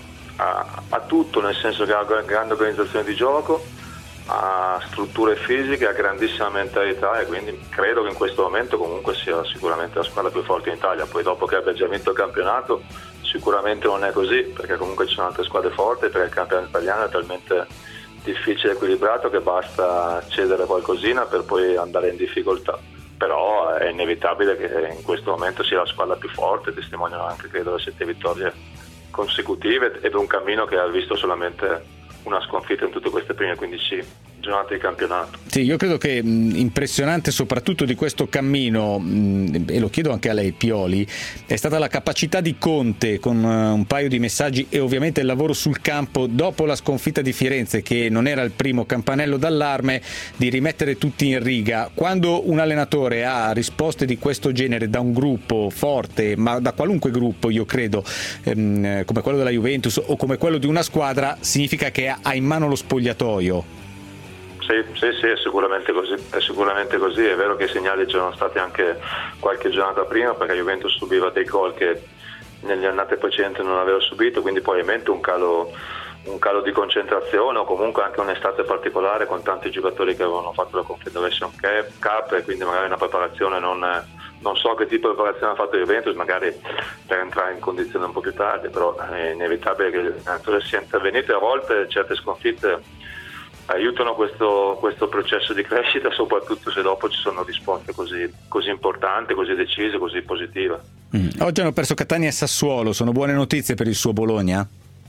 ha tutto, nel senso che ha una grande organizzazione di gioco, ha strutture fisiche, ha grandissima mentalità, e quindi credo che in questo momento comunque sia sicuramente la squadra più forte in Italia. Poi dopo che abbia già vinto il campionato sicuramente non è così, perché comunque ci sono altre squadre forti, perché il campionato italiano è talmente difficile e equilibrato che basta cedere qualcosina per poi andare in difficoltà. Però è inevitabile che in questo momento sia la squadra più forte, testimoniano anche credo le 7 vittorie consecutive ed un cammino che ha visto solamente una sconfitta in tutte queste prime 15 giornate di campionato. Sì, io credo che impressionante soprattutto di questo cammino, e lo chiedo anche a lei Pioli, è stata la capacità di Conte, con un paio di messaggi e ovviamente il lavoro sul campo dopo la sconfitta di Firenze, che non era il primo campanello d'allarme, di rimettere tutti in riga. Quando un allenatore ha risposte di questo genere da un gruppo forte, ma da qualunque gruppo, io credo, come quello della Juventus o come quello di una squadra, significa che ha in mano lo spogliatoio. Sì, è sicuramente così, è vero che i segnali c'erano stati anche qualche giornata prima, perché Juventus subiva dei gol che negli annate precedenti non aveva subito, quindi probabilmente un calo di concentrazione, o comunque anche un'estate particolare con tanti giocatori che avevano fatto la Confederation Cup, e quindi magari una preparazione non so che tipo di preparazione ha fatto Juventus, magari per entrare in condizioni un po' più tardi, però è inevitabile che l'allenatore sia intervenito, e a volte certe sconfitte aiutano questo processo di crescita, soprattutto se dopo ci sono risposte così importanti, così decise, così positive. Oggi hanno perso Catania e Sassuolo, sono buone notizie per il suo Bologna?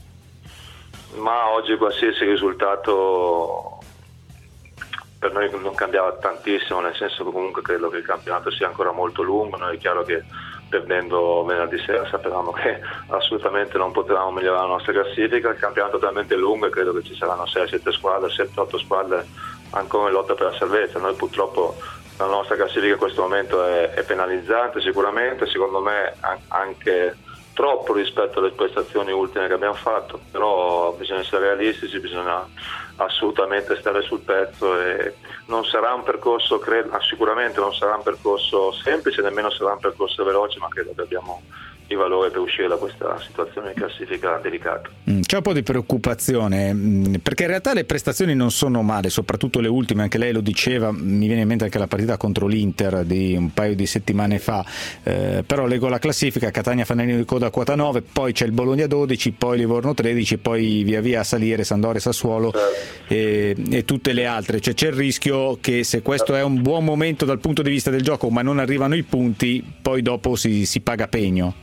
Ma oggi qualsiasi risultato per noi non cambiava tantissimo, nel senso che comunque credo che il campionato sia ancora molto lungo. Noi è chiaro che perdendo venerdì sera sapevamo che assolutamente non potevamo migliorare la nostra classifica. Il campionato è talmente lungo e credo che ci saranno 6-7 squadre, 7-8 squadre ancora in lotta per la salvezza. Noi purtroppo la nostra classifica in questo momento è penalizzante sicuramente, secondo me anche troppo rispetto alle prestazioni ultime che abbiamo fatto, però bisogna essere realistici, bisogna assolutamente stare sul pezzo, e non sarà un percorso, sicuramente non sarà un percorso semplice, nemmeno sarà un percorso veloce, ma credo che abbiamo i valori per uscire da questa situazione di classifica delicata. C'è un po' di preoccupazione, perché in realtà le prestazioni non sono male, soprattutto le ultime, anche lei lo diceva, mi viene in mente anche la partita contro l'Inter di un paio di settimane fa, però leggo la classifica: Catania fanalino di coda a quota 9, poi c'è il Bologna 12, poi Livorno 13, poi via via a salire Sampdoria, Sassuolo e tutte le altre. Cioè c'è il rischio che, se questo è un buon momento dal punto di vista del gioco ma non arrivano i punti, poi dopo si paga pegno.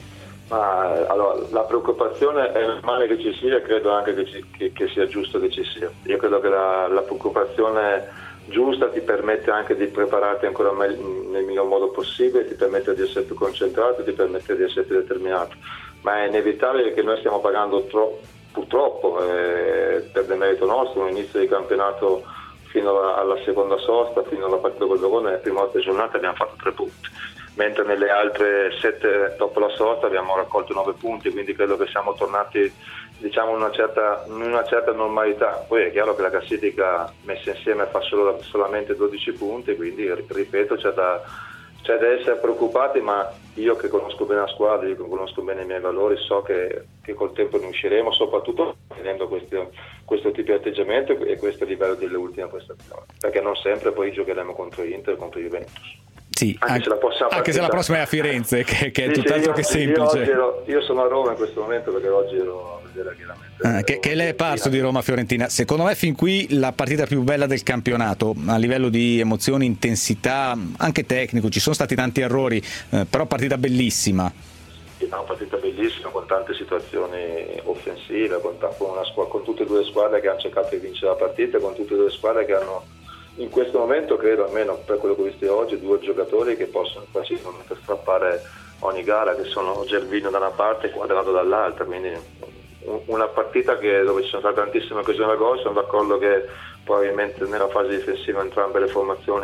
Allora, la preoccupazione è normale che ci sia, credo anche che sia giusto che ci sia. Io credo che la preoccupazione giusta ti permette anche di prepararti ancora nel miglior modo possibile, ti permette di essere più concentrato, ti permette di essere più determinato, ma è inevitabile che noi stiamo pagando purtroppo per demerito nostro un inizio di campionato fino alla seconda sosta, fino alla partita con il Verona, nelle prime 8 giornate abbiamo fatto 3 punti, mentre nelle altre 7 dopo la sosta abbiamo raccolto 9 punti, quindi credo che siamo tornati, diciamo, in una certa normalità. Poi è chiaro che la classifica messa insieme fa solamente 12 punti, quindi ripeto c'è da essere preoccupati, ma io che conosco bene la squadra, io che conosco bene i miei valori, so che col tempo ne usciremo, soprattutto tenendo questo tipo di atteggiamento e questo livello delle ultime prestazioni, perché non sempre poi giocheremo contro l'Inter e contro Juventus. Sì, anche se la prossima è a Firenze, che è tutt'altro che semplice. Io sono a Roma in questo momento, perché oggi ero a vedere chiaramente. Che lei è parso di Roma-Fiorentina. Secondo me fin qui la partita più bella del campionato, a livello di emozioni, intensità, anche tecnico, ci sono stati tanti errori, però partita bellissima. Una partita bellissima, con tante situazioni offensive, con tutte e due le squadre che hanno cercato di vincere la partita, con tutte e due le squadre che hanno, in questo momento credo, almeno per quello che ho visto oggi, 2 giocatori che possono facilmente strappare ogni gara, che sono Gervinho da una parte e Quadrado dall'altra, quindi una partita dove ci sono state tantissime occasioni da gol. Sono d'accordo che probabilmente nella fase difensiva entrambe le formazioni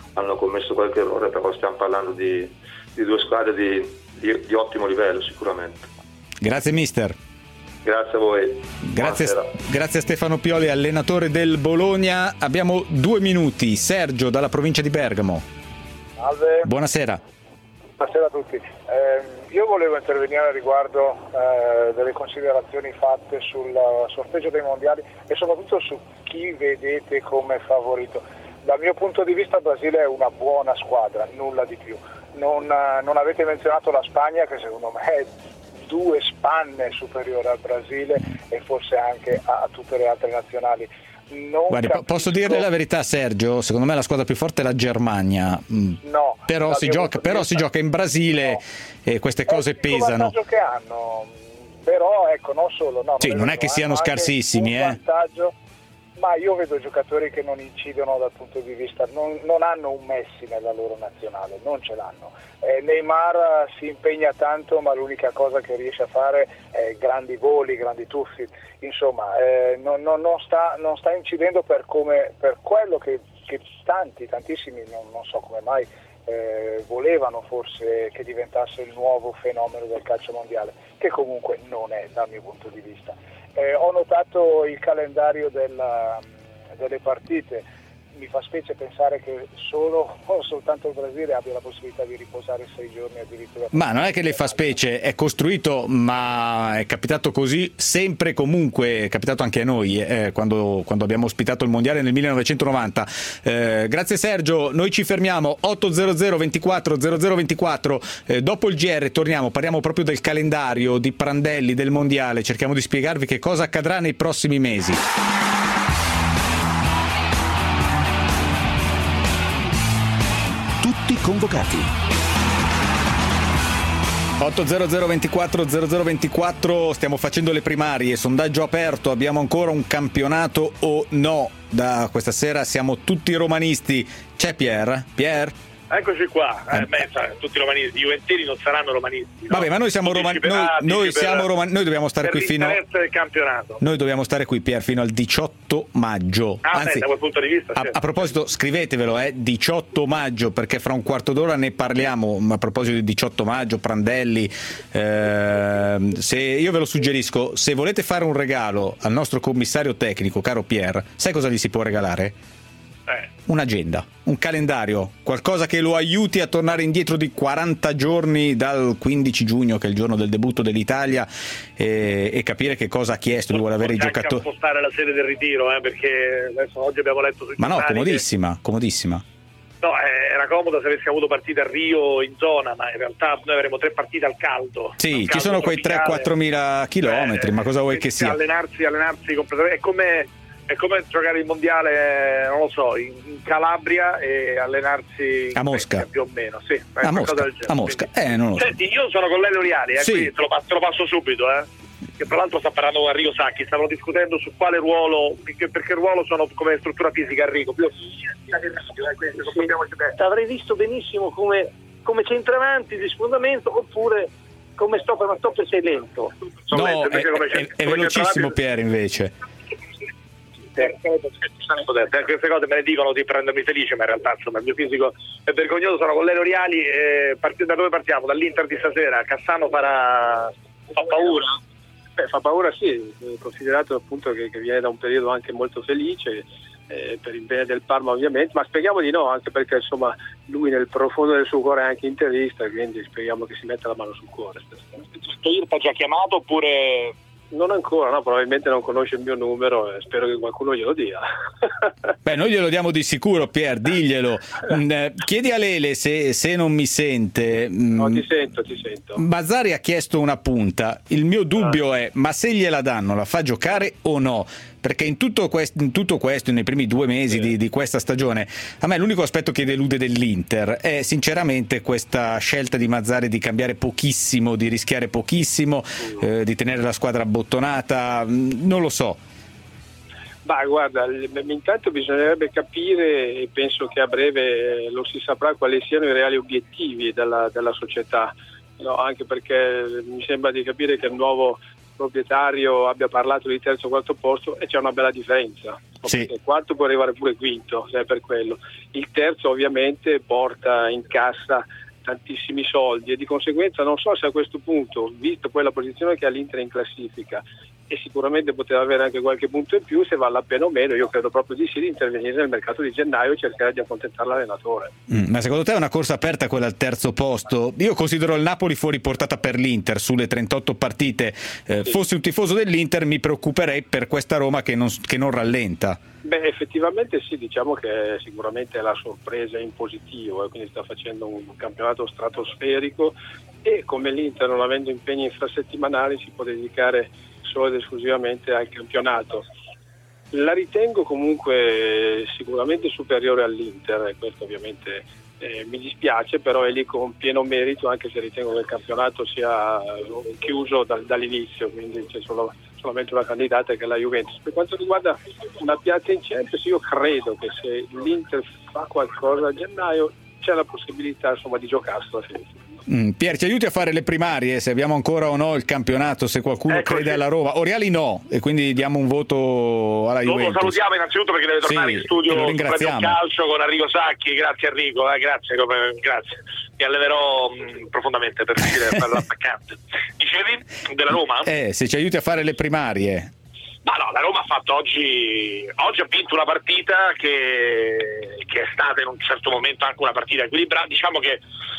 hanno commesso qualche errore, però stiamo parlando di due squadre di ottimo livello sicuramente. Grazie mister. Grazie a voi. Grazie a Stefano Pioli, allenatore del Bologna. Abbiamo 2 minuti. Sergio dalla provincia di Bergamo. Salve. Buonasera. Buonasera a tutti. Io volevo intervenire riguardo delle considerazioni fatte sul sorteggio dei mondiali e soprattutto su chi vedete come favorito. Dal mio punto di vista il Brasile è una buona squadra, nulla di più. Non avete menzionato la Spagna, che secondo me è 2 spanne superiore al Brasile e forse anche a tutte le altre nazionali. Guardi, posso dirle la verità, Sergio? Secondo me la squadra più forte è la Germania. No, però si gioca in Brasile, no. E queste cose pesano. È il che hanno, però ecco, non solo. No, sì, non è che siano scarsissimi, vantaggio, ma io vedo giocatori che non incidono dal punto di vista, non hanno un Messi nella loro nazionale, non ce l'hanno. Neymar si impegna tanto, ma l'unica cosa che riesce a fare è grandi voli, grandi tuffi, insomma non sta incidendo per quello che tantissimi non so come mai volevano forse che diventasse il nuovo fenomeno del calcio mondiale, che comunque non è dal mio punto di vista. Ho notato il calendario delle partite, mi fa specie pensare che soltanto il Brasile abbia la possibilità di riposare 6 giorni addirittura. Ma non è che le fa specie, è costruito, ma è capitato così sempre, comunque è capitato anche a noi quando abbiamo ospitato il mondiale nel 1990. Grazie Sergio, noi ci fermiamo 800 24 0024, dopo il GR torniamo, parliamo proprio del calendario di Prandelli del mondiale, cerchiamo di spiegarvi che cosa accadrà nei prossimi mesi. Tutti convocati. 800 24 0024, stiamo facendo le primarie, sondaggio aperto, abbiamo ancora un campionato o no? Da questa sera siamo tutti romanisti. C'è Pier? Eccoci qua, tutti romanisti, i juventini non saranno romanisti. Vabbè, no? Ma noi siamo romanisti, noi dobbiamo stare qui fino del campionato. Noi dobbiamo stare qui, Pier, fino al 18 maggio. Anzi, da quel punto di vista. A proposito, scrivetevelo, 18 maggio, perché fra un quarto d'ora ne parliamo. Ma a proposito di 18 maggio, Prandelli, se io ve lo suggerisco, se volete fare un regalo al nostro commissario tecnico, caro Pier, sai cosa gli si può regalare? Un'agenda, un calendario, qualcosa che lo aiuti a tornare indietro di 40 giorni dal 15 giugno, che è il giorno del debutto dell'Italia, e capire che cosa ha chiesto. Lui vuole avere i giocatori. Anche a spostare la sede del ritiro, perché adesso oggi abbiamo letto sui giornali. Ma no, comodissima. No, era comoda se avessi avuto partite a Rio in zona, ma in realtà noi avremo 3 partite al caldo. Sì, ci sono quei 3-4 mila chilometri, ma cosa vuoi che sia? Allenarsi completamente. È come giocare il mondiale, non lo so, in Calabria e allenarsi a Mosca, più o meno, sì, a Mosca. Non lo so. Senti, io sono con Lele Oriali, sì. Quindi te lo passo subito, che tra l'altro sta parlando con Enrico Sacchi, stavano discutendo su quale ruolo, perché ruolo sono come struttura fisica Enrico. Avrei visto benissimo come centravanti di sfondamento, oppure come stopper, ma stopper sei lento. No, è velocissimo Pier invece. Queste cose me ne dicono di prendermi felice, ma in realtà insomma il mio fisico è vergognoso. Sono con Lele Oriali, da dove partiamo? Dall'Inter di stasera. Cassano fa paura? Fa paura, sì, considerato appunto che viene da un periodo anche molto felice, per il bene del Parma ovviamente, ma speriamo di no, anche perché insomma lui nel profondo del suo cuore è anche interista, quindi speriamo che si metta la mano sul cuore. Ti ha già chiamato oppure? Non ancora, no, probabilmente non conosce il mio numero e spero che qualcuno glielo dia. Beh, noi glielo diamo di sicuro, Pier, diglielo. Chiedi a Lele se non mi sente. No, ti sento. Mazzarri ha chiesto una punta. Il mio dubbio è, ma se gliela danno, la fa giocare o no? Perché in tutto questo, nei primi 2 mesi di questa stagione, a me l'unico aspetto che delude dell'Inter è sinceramente questa scelta di Mazzarri di cambiare pochissimo, di rischiare pochissimo, di tenere la squadra abbottonata, non lo so. Ma guarda, intanto bisognerebbe capire, e penso che a breve lo si saprà, quali siano i reali obiettivi della società, no? Anche perché mi sembra di capire che il nuovo proprietario abbia parlato di terzo o quarto posto, e c'è una bella differenza. Sì. Il quarto può arrivare pure quinto, se è per quello. Il terzo ovviamente porta in cassa tantissimi soldi, e di conseguenza non so se a questo punto, visto poi la posizione che ha l'Inter in classifica, e sicuramente poteva avere anche qualche punto in più, se vale la pena o meno, io credo proprio di sì, di intervenire nel mercato di gennaio e cercare di accontentare l'allenatore. Ma secondo te è una corsa aperta quella al terzo posto? Io considero il Napoli fuori portata per l'Inter sulle 38 partite. Fossi un tifoso dell'Inter mi preoccuperei per questa Roma che non rallenta. Beh, effettivamente sì, diciamo che sicuramente è la sorpresa in positivo, quindi sta facendo un campionato stratosferico, e come l'Inter, non avendo impegni infrasettimanali, si può dedicare solo ed esclusivamente al campionato. La ritengo comunque sicuramente superiore all'Inter, e questo ovviamente mi dispiace, però è lì con pieno merito, anche se ritengo che il campionato sia chiuso dall'inizio, quindi c'è solamente una candidata, che è la Juventus. Per quanto riguarda una piazza in Champions, io credo che se l'Inter fa qualcosa a gennaio c'è la possibilità, insomma, di giocarsela. Pier, ci aiuti a fare le primarie, se abbiamo ancora o no il campionato, se qualcuno crede alla Roma. Oriali no, e quindi diamo un voto alla Juventus. Lo salutiamo innanzitutto perché deve tornare in studio lo su ringraziamo. Calcio con Enrico Sacchi. Grazie Enrico, grazie. Mi allenerò profondamente per riuscire a fare l'attaccante. Dicevi della Roma? Se ci aiuti a fare le primarie. Ma no, la Roma ha fatto oggi ha vinto una partita che è stata in un certo momento anche una partita equilibrata. Diciamo che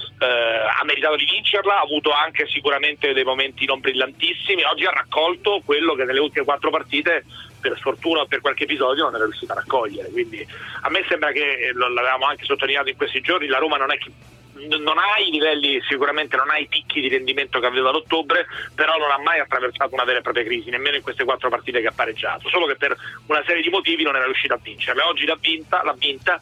ha meritato di vincerla, ha avuto anche sicuramente dei momenti non brillantissimi. Oggi ha raccolto quello che nelle ultime 4 partite, per sfortuna o per qualche episodio, non era riuscita a raccogliere. Quindi a me sembra che, l'avevamo anche sottolineato in questi giorni, la Roma non ha i livelli, sicuramente non ha i picchi di rendimento che aveva ad ottobre, però non ha mai attraversato una vera e propria crisi, nemmeno in queste 4 partite che ha pareggiato, solo che per una serie di motivi non era riuscita a vincerle. Oggi l'ha vinta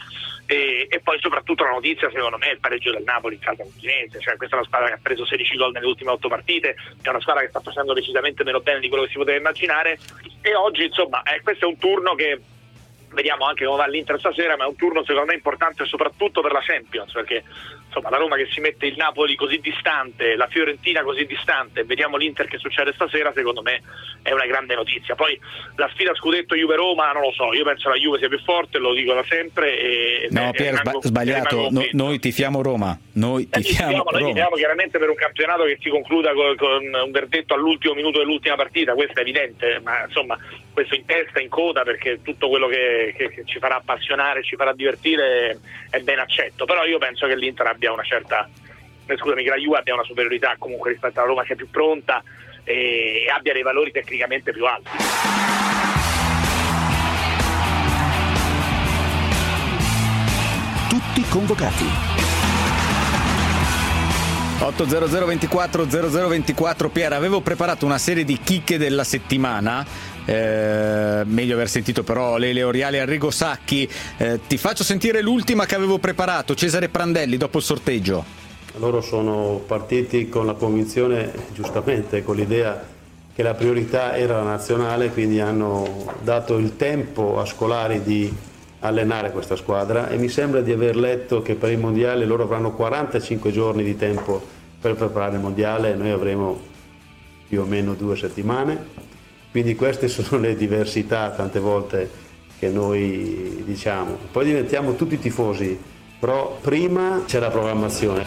e poi soprattutto la notizia, secondo me, è il pareggio del Napoli in casa udinese. Cioè, questa è una squadra che ha preso 16 gol nelle ultime 8 partite, è una squadra che sta facendo decisamente meno bene di quello che si poteva immaginare, e oggi insomma questo è un turno che vediamo anche come va l'Inter stasera, ma è un turno secondo me importante soprattutto per la Champions, perché insomma la Roma che si mette il Napoli così distante, la Fiorentina così distante, vediamo l'Inter che succede stasera, secondo me è una grande notizia. Poi la sfida scudetto Juve-Roma non lo so, io penso la Juve sia più forte, lo dico da sempre. No, Pier, sbagliato, noi tifiamo Roma, tifiamo chiaramente per un campionato che si concluda con un verdetto all'ultimo minuto dell'ultima partita, questo è evidente, ma insomma questo in testa, in coda, perché tutto quello che ci farà appassionare, ci farà divertire è ben accetto. Però io penso che l'Inter abbia una certa, che la Juve abbia una superiorità comunque rispetto alla Roma, sia più pronta e abbia dei valori tecnicamente più alti. Tutti convocati. 800 24 0024. Pier, avevo preparato una serie di chicche della settimana, meglio aver sentito però Lele Oriali e Enrico Sacchi. Ti faccio sentire l'ultima che avevo preparato, Cesare Prandelli dopo il sorteggio. Loro sono partiti con la convinzione, giustamente, con l'idea che la priorità era la nazionale, quindi hanno dato il tempo a Scolari di allenare questa squadra, e mi sembra di aver letto che per il mondiale loro avranno 45 giorni di tempo per preparare il mondiale, e noi avremo più o meno 2 settimane. Quindi queste sono le diversità tante volte che noi diciamo. Poi diventiamo tutti tifosi, però prima c'è la programmazione.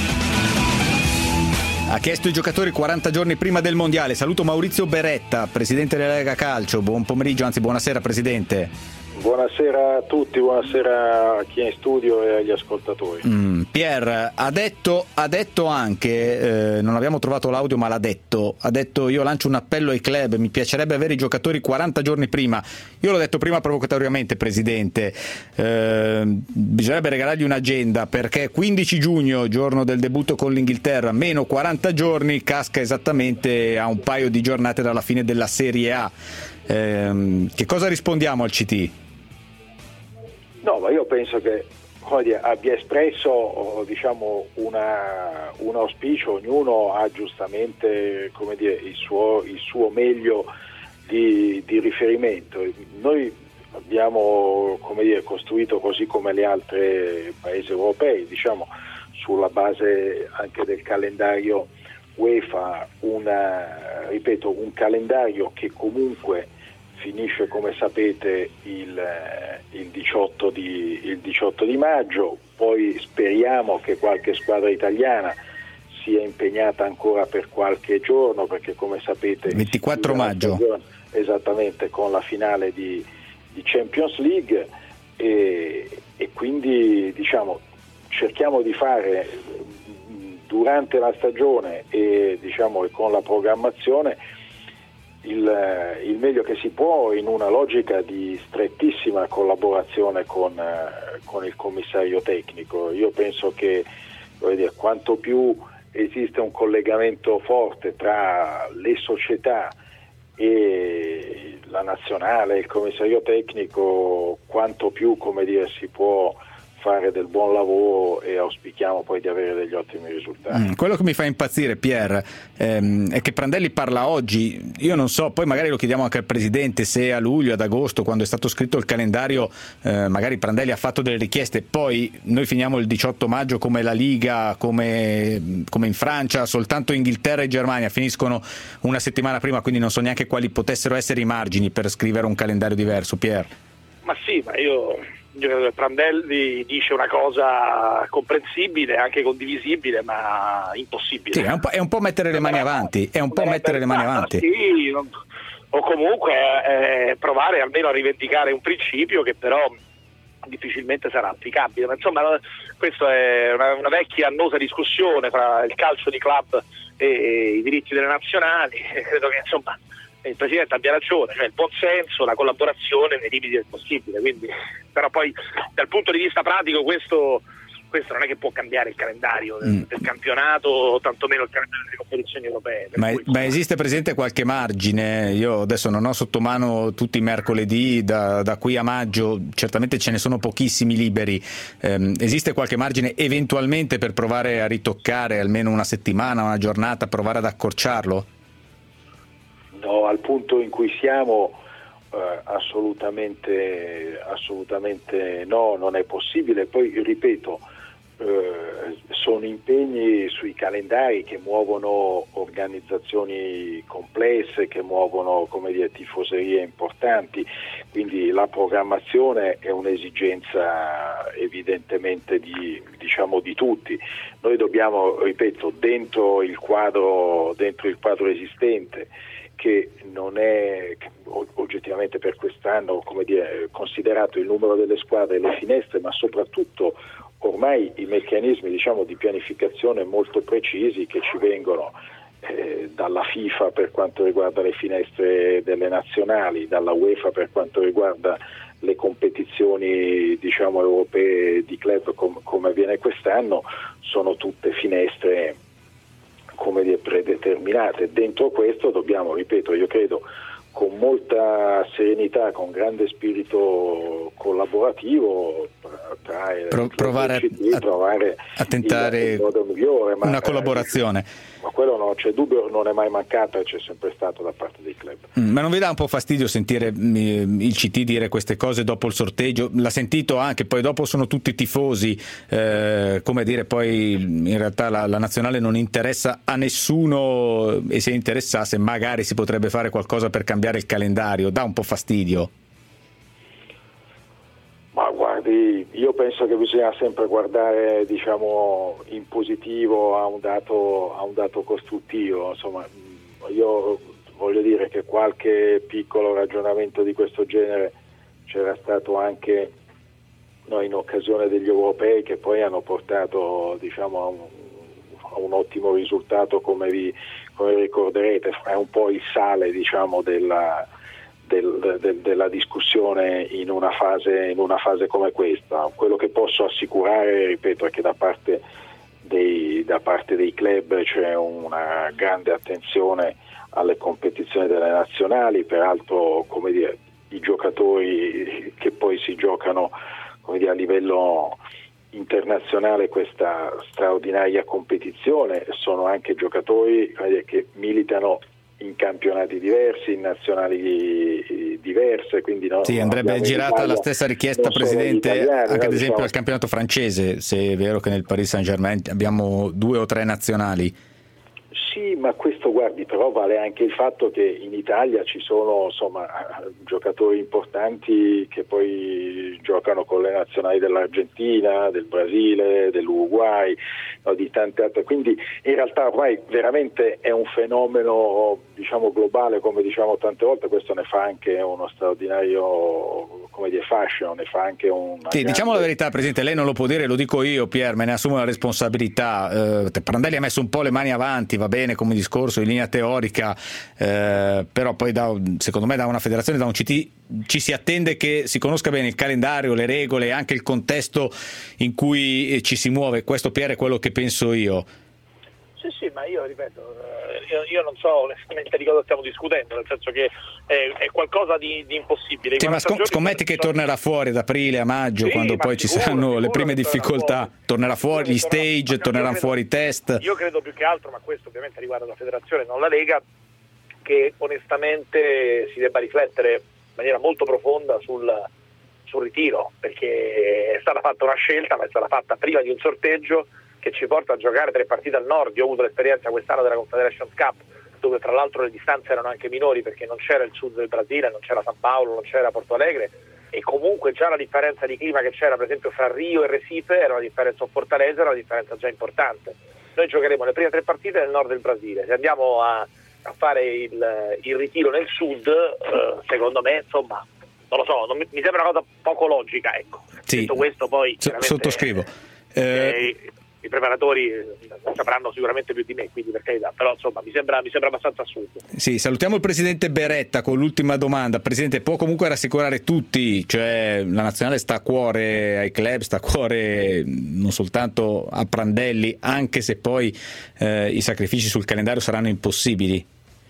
Ha chiesto i giocatori 40 giorni prima del mondiale. Saluto Maurizio Beretta, presidente della Lega Calcio. Buon pomeriggio, anzi buonasera presidente. Buonasera a tutti, buonasera a chi è in studio e agli ascoltatori. Pier ha detto anche, non abbiamo trovato l'audio ma ha detto io lancio un appello ai club, mi piacerebbe avere i giocatori 40 giorni prima. Io l'ho detto prima provocatoriamente, presidente, bisognerebbe regalargli un'agenda, perché 15 giugno, giorno del debutto con l'Inghilterra, meno 40 giorni, casca esattamente a un paio di giornate dalla fine della Serie A. Che cosa rispondiamo al CT? No, ma io penso che abbia espresso un auspicio, ognuno ha giustamente il suo meglio di riferimento. Noi abbiamo costruito, così come gli altri paesi europei, sulla base anche del calendario UEFA un calendario che comunque finisce, come sapete, il 18 di maggio, poi speriamo che qualche squadra italiana sia impegnata ancora per qualche giorno, perché come sapete 24 maggio esattamente, con la finale di Champions League, e quindi diciamo cerchiamo di fare durante la stagione e diciamo con la programmazione il meglio che si può, in una logica di strettissima collaborazione con il commissario tecnico. Io penso che, voglio dire, quanto più esiste un collegamento forte tra le società e la nazionale, il commissario tecnico, quanto più, come dire, si può fare del buon lavoro, e auspichiamo poi di avere degli ottimi risultati. Quello che mi fa impazzire, Pier, è che Prandelli parla oggi. Io non so, poi magari lo chiediamo anche al Presidente, se a luglio, ad agosto, quando è stato scritto il calendario, magari Prandelli ha fatto delle richieste, poi noi finiamo il 18 maggio come la Liga, come in Francia, soltanto Inghilterra e Germania finiscono una settimana prima, quindi non so neanche quali potessero essere i margini per scrivere un calendario diverso, Pier. Ma sì, ma io Prandelli dice una cosa comprensibile, anche condivisibile, ma impossibile. Sì, è un po' mettere le mani avanti, Sì, o comunque provare almeno a rivendicare un principio che però difficilmente sarà applicabile. Ma insomma, questa è una vecchia annosa discussione fra il calcio di club e i diritti delle nazionali. Credo che insomma il Presidente abbia ragione, cioè il buon senso, la collaborazione nei limiti del possibile, quindi, però poi dal punto di vista pratico questo non è che può cambiare il calendario del campionato, tantomeno il calendario delle competizioni europee. Ma esiste, Presidente, qualche margine? Io adesso non ho sotto mano tutti i mercoledì, da qui a maggio certamente ce ne sono pochissimi liberi, esiste qualche margine eventualmente per provare a ritoccare almeno una settimana, una giornata, provare ad accorciarlo? No, al punto in cui siamo assolutamente no, non è possibile. Poi ripeto, sono impegni sui calendari che muovono organizzazioni complesse, che muovono, come dire, tifoserie importanti, quindi la programmazione è un'esigenza evidentemente di tutti. Noi dobbiamo, ripeto, dentro il quadro esistente, che non è oggettivamente per quest'anno, come dire, considerato il numero delle squadre e le finestre, ma soprattutto ormai i meccanismi, diciamo, di pianificazione molto precisi che ci vengono dalla FIFA per quanto riguarda le finestre delle nazionali, dalla UEFA per quanto riguarda le competizioni, diciamo, europee di club come avviene quest'anno, sono tutte finestre, come dire, predeterminate. Dentro questo dobbiamo, ripeto, io credo, con molta serenità, con grande spirito collaborativo, provare a tentare il modo migliore, una collaborazione. Ma quello non c'è dubbio, non è mai mancato e c'è sempre stato da parte dei club. Ma non vi dà un po' fastidio sentire il CT dire queste cose dopo il sorteggio? L'ha sentito anche, poi dopo sono tutti tifosi, come dire, poi in realtà la nazionale non interessa a nessuno, e se interessasse magari si potrebbe fare qualcosa per cambiare il calendario. Dà un po' fastidio? Ma guardi, io penso che bisogna sempre guardare, diciamo, in positivo a un dato costruttivo. Insomma, io voglio dire che qualche piccolo ragionamento di questo genere c'era stato anche in occasione degli europei, che poi hanno portato, diciamo, a un ottimo risultato, come ricorderete. È un po' il sale, diciamo, della discussione in una fase come questa. Quello che posso assicurare, ripeto, è che da parte dei club c'è una grande attenzione alle competizioni delle nazionali. Peraltro, come dire, i giocatori che poi si giocano, come dire, a livello internazionale questa straordinaria competizione sono anche giocatori, come dire, che militano in campionati diversi, in nazionali diverse, quindi no, sì, andrebbe girata la stessa richiesta, Presidente, anche ad esempio al campionato francese, se è vero che nel Paris Saint-Germain abbiamo 2 o 3 nazionali. sì, ma questo guardi, però vale anche il fatto che in Italia ci sono insomma giocatori importanti che poi giocano con le nazionali dell'Argentina, del Brasile, dell'Uruguay, no, di tante altre, quindi in realtà ormai veramente è un fenomeno, diciamo, globale, come diciamo tante volte. Questo ne fa anche uno straordinario, come dire, fashion, ne fa anche un... Sì, diciamo la verità, Presidente, lei non lo può dire, lo dico io, Pier, me ne assumo la responsabilità. Prandelli ha messo un po' le mani avanti, va bene come discorso in linea teorica, però poi secondo me da una federazione, da un CT, ci si attende che si conosca bene il calendario, le regole, anche il contesto in cui ci si muove. Questo, Pier, è quello che penso io. Sì, ma io ripeto, io non so onestamente di cosa stiamo discutendo, nel senso che è qualcosa di impossibile. Sì, ma scommetti che tornerà fuori ad aprile, a maggio, quando poi ci saranno le prime difficoltà, tornerà fuori gli stage, torneranno fuori i test. Io credo più che altro, ma questo ovviamente riguarda la federazione, non la Lega, che onestamente si debba riflettere in maniera molto profonda sul ritiro, perché è stata fatta una scelta, ma è stata fatta prima di un sorteggio che ci porta a giocare 3 partite al nord. Io ho avuto l'esperienza quest'anno della Confederations Cup, dove tra l'altro le distanze erano anche minori, perché non c'era il sud del Brasile, non c'era San Paolo, non c'era Porto Alegre, e comunque già la differenza di clima che c'era per esempio fra Rio e Recife era una differenza, o Fortaleza era una differenza già importante. Noi giocheremo le prime 3 partite nel nord del Brasile. Se andiamo a fare il ritiro nel sud, secondo me, insomma, non lo so, mi sembra una cosa poco logica, ecco. Sì, detto questo, poi sottoscrivo. I preparatori sapranno sicuramente più di me, quindi per carità, però insomma mi sembra abbastanza assurdo. Sì, salutiamo il Presidente Beretta con l'ultima domanda. Presidente, può comunque rassicurare tutti, cioè la nazionale sta a cuore ai club, sta a cuore non soltanto a Prandelli, anche se poi i sacrifici sul calendario saranno impossibili?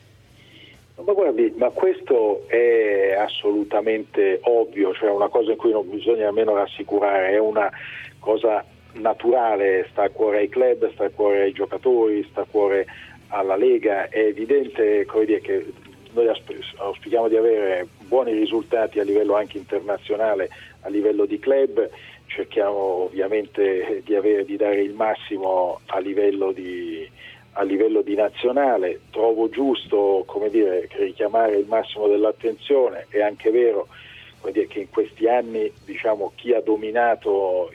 Ma guardi, ma questo è assolutamente ovvio, cioè una cosa in cui non bisogna nemmeno rassicurare, è una cosa naturale, sta a cuore ai club, sta a cuore ai giocatori, sta a cuore alla Lega. È evidente, come dire, che noi auspichiamo di avere buoni risultati a livello anche internazionale, a livello di club, cerchiamo ovviamente di dare il massimo a livello di nazionale. Trovo giusto, come dire, richiamare il massimo dell'attenzione. È anche vero, come dire, che in questi anni, diciamo, chi ha dominato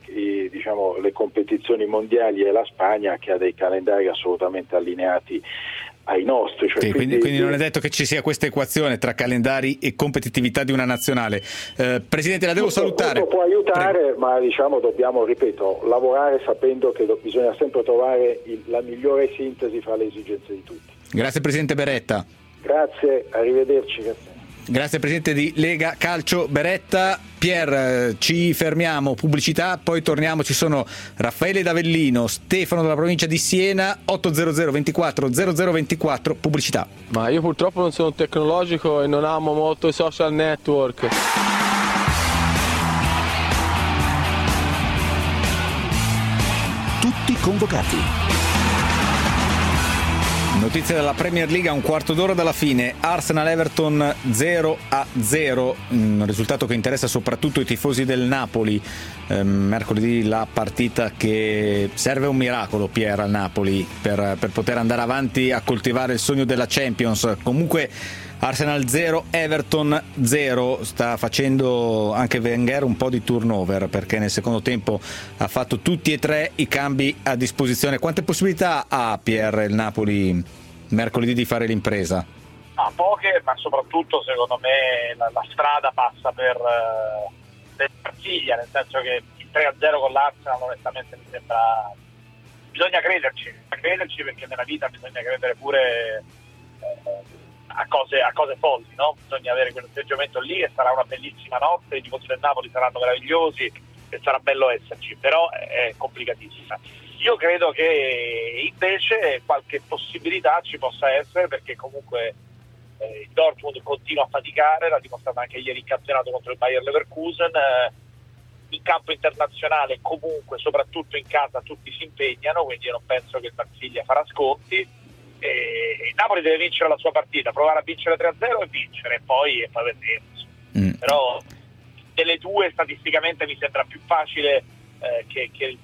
le competizioni mondiali è la Spagna, che ha dei calendari assolutamente allineati ai nostri. Cioè, sì, quindi non è detto che ci sia questa equazione tra calendari e competitività di una nazionale. Presidente, la devo salutare. Può aiutare, ma diciamo dobbiamo, ripeto, lavorare sapendo che bisogna sempre trovare la migliore sintesi fra le esigenze di tutti. Grazie Presidente Beretta. Grazie, arrivederci. Grazie Presidente di Lega Calcio Beretta. Pier, ci fermiamo, pubblicità, poi torniamo. Ci sono Raffaele D'Avellino, Stefano della provincia di Siena, 800 24 0024, pubblicità. Ma io purtroppo non sono tecnologico e non amo molto i social network. Tutti convocati. Notizie dalla Premier League a un quarto d'ora dalla fine. Arsenal-Everton 0-0, un risultato che interessa soprattutto i tifosi del Napoli. Mercoledì la partita che serve un miracolo, Pier, al Napoli per poter andare avanti a coltivare il sogno della Champions. Comunque Arsenal 0, Everton 0, sta facendo anche Wenger un po' di turnover, perché nel secondo tempo ha fatto tutti e 3 i cambi a disposizione. Quante possibilità ha, Pier, il Napoli mercoledì di fare l'impresa? Poche, ma soprattutto secondo me la strada passa per Marsiglia, nel senso che il 3-0 con l'Arsenal onestamente mi sembra, bisogna crederci perché nella vita bisogna credere pure a cose folli, no? Bisogna avere quell'atteggiamento lì e sarà una bellissima notte, i tifosi del Napoli saranno meravigliosi e sarà bello esserci, però è complicatissima. Io credo che invece qualche possibilità ci possa essere, perché comunque il Dortmund continua a faticare, l'ha dimostrato anche ieri in campionato contro il Bayer Leverkusen. In campo internazionale comunque, soprattutto in casa, tutti si impegnano, quindi io non penso che il Marsiglia farà sconti. E il Napoli deve vincere la sua partita, provare a vincere 3-0 e vincere, e poi vedremo. Però delle due statisticamente mi sembra più facile che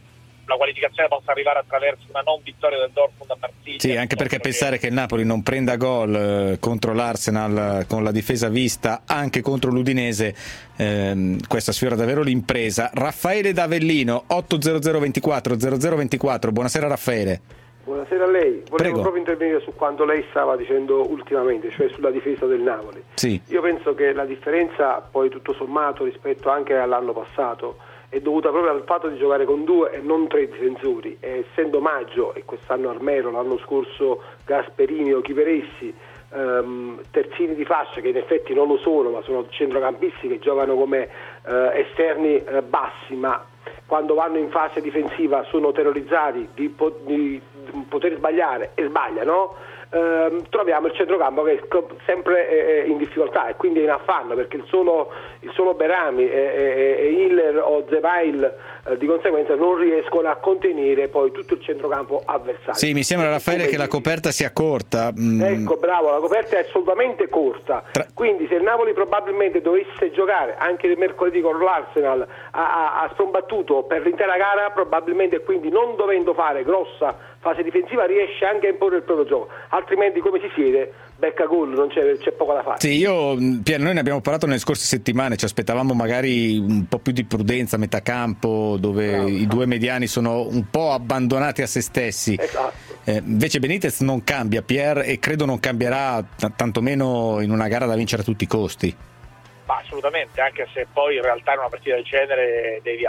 la qualificazione possa arrivare attraverso una non vittoria del Dortmund a Marsiglia. Sì, anche perché pensare che il Napoli non prenda gol contro l'Arsenal con la difesa vista anche contro l'Udinese, questa sfiora davvero l'impresa. Raffaele da Avellino, 80024 0024. Buonasera Raffaele. Buonasera a lei. Volevo Prego. proprio intervenire su quanto lei stava dicendo ultimamente, cioè sulla difesa del Napoli. Sì. Io penso che la differenza, poi tutto sommato, rispetto anche all'anno passato, è dovuta proprio al fatto di giocare con 2 e non 3 difensori. Essendo Maggio e quest'anno Armero, l'anno scorso Gasperini o Chiperessi, terzini di fascia che in effetti non lo sono, ma sono centrocampisti che giocano come esterni bassi, ma quando vanno in fase difensiva sono terrorizzati di poter sbagliare e sbagliano. Troviamo il centrocampo che è sempre in difficoltà e quindi è in affanno, perché il solo Berami e Hiller o Zebail di conseguenza non riescono a contenere poi tutto il centrocampo avversario. Sì, mi sembra Raffaele che la coperta sia corta. Ecco, bravo, la coperta è assolutamente corta. Quindi se il Napoli probabilmente dovesse giocare anche il mercoledì con l'Arsenal a sprombattuto per l'intera gara, probabilmente, quindi non dovendo fare grossa fase difensiva, riesce anche a imporre il proprio gioco, altrimenti come si siede becca gol, non c'è poco da fare. Sì, Pier, noi ne abbiamo parlato nelle scorse settimane, ci aspettavamo magari un po' più di prudenza a metà campo, dove i due mediani sono un po' abbandonati a se stessi. Esatto. Invece Benitez non cambia, Pier, e credo non cambierà tantomeno in una gara da vincere a tutti i costi. Ma assolutamente, anche se poi in realtà in una partita del genere devi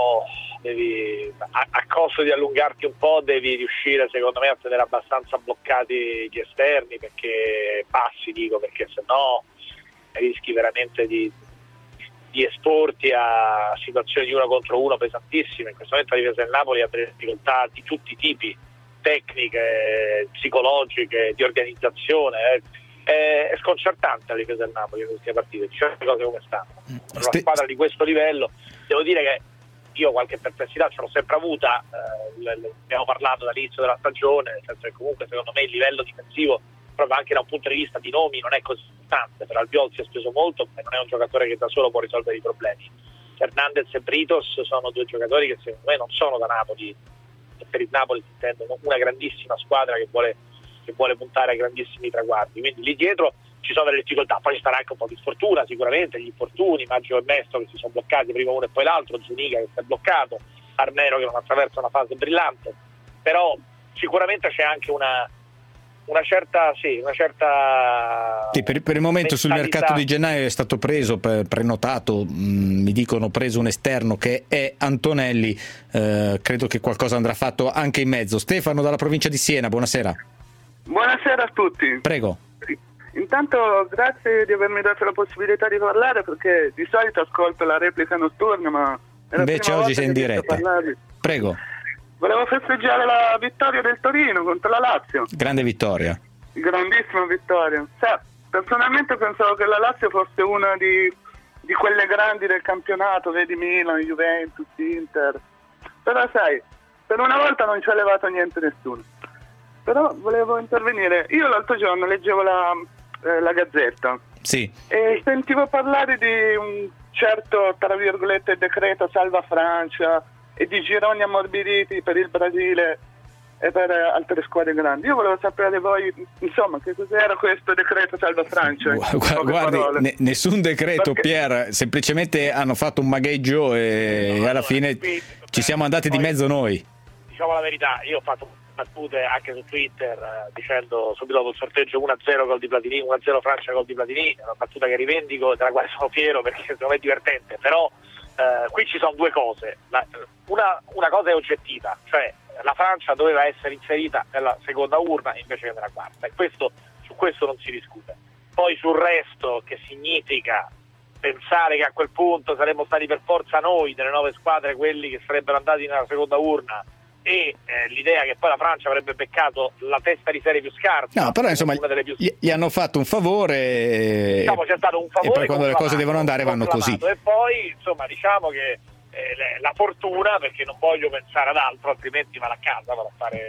a costo di allungarti un po', devi riuscire secondo me a tenere abbastanza bloccati gli esterni, perché perché sennò rischi veramente di esporti a situazioni di 1 contro 1 pesantissime. In questo momento la difesa del Napoli ha delle difficoltà di tutti i tipi, tecniche, psicologiche, di organizzazione. È sconcertante la difesa del Napoli in queste partite, certe cose come stanno. Per una squadra di questo livello, devo dire che io qualche perplessità ce l'ho sempre avuta, abbiamo parlato dall'inizio della stagione, nel senso che comunque secondo me il livello difensivo, proprio anche da un punto di vista di nomi, non è così tante. Per Albiol si è speso molto e non è un giocatore che da solo può risolvere i problemi. Fernandez e Britos sono 2 giocatori che secondo me non sono da Napoli, e per il Napoli si intende una grandissima squadra che vuole puntare ai grandissimi traguardi, quindi lì dietro ci sono delle difficoltà. Poi ci sarà anche un po' di sfortuna sicuramente, gli infortuni, Maggio e Mesto che si sono bloccati prima uno e poi l'altro, Zuniga che si è bloccato, Armero che non attraversa una fase brillante, però sicuramente c'è anche una certa sì, per il momento sul mercato di gennaio è stato prenotato, mi dicono preso un esterno che è Antonelli, credo che qualcosa andrà fatto anche in mezzo. Stefano dalla provincia di Siena, buonasera. Buonasera a tutti. Prego. Intanto grazie di avermi dato la possibilità di parlare, perché di solito ascolto la replica notturna, ma invece oggi sei in diretta. Prego. Volevo festeggiare la vittoria del Torino contro la Lazio. Grande vittoria. Grandissima vittoria. Personalmente pensavo che la Lazio fosse una di quelle grandi del campionato, vedi Milan, Juventus, Inter. Però sai, per una volta non ci ha levato niente nessuno. Però volevo intervenire. Io l'altro giorno leggevo la Gazzetta. Sì. E sentivo parlare di un certo, tra virgolette, decreto salva Francia e di gironi ammorbiditi per il Brasile e per altre squadre grandi. Io volevo sapere da voi, insomma, che cos'era questo decreto salva Francia. Guardi, nessun decreto, perché... Pier, semplicemente hanno fatto un magheggio e alla fine ci siamo andati di mezzo noi. Diciamo la verità, io ho fatto battute anche su Twitter dicendo subito dopo il sorteggio 1-0 gol di Platini, 1-0 Francia gol di Platini, una battuta che rivendico, della quale sono fiero perché secondo me è divertente, però qui ci sono due cose. Una cosa è oggettiva, cioè la Francia doveva essere inserita nella seconda urna invece che nella quarta, e su questo non si discute. Poi sul resto, che significa pensare che a quel punto saremmo stati per forza noi delle 9 squadre quelli che sarebbero andati nella seconda urna, e l'idea che poi la Francia avrebbe beccato la testa di serie più scarsa. No, però insomma gli hanno fatto un favore, diciamo c'è stato un favore, e poi quando le cose devono andare vanno così. E poi insomma diciamo che la fortuna, perché non voglio pensare ad altro altrimenti vado a casa, vado a fare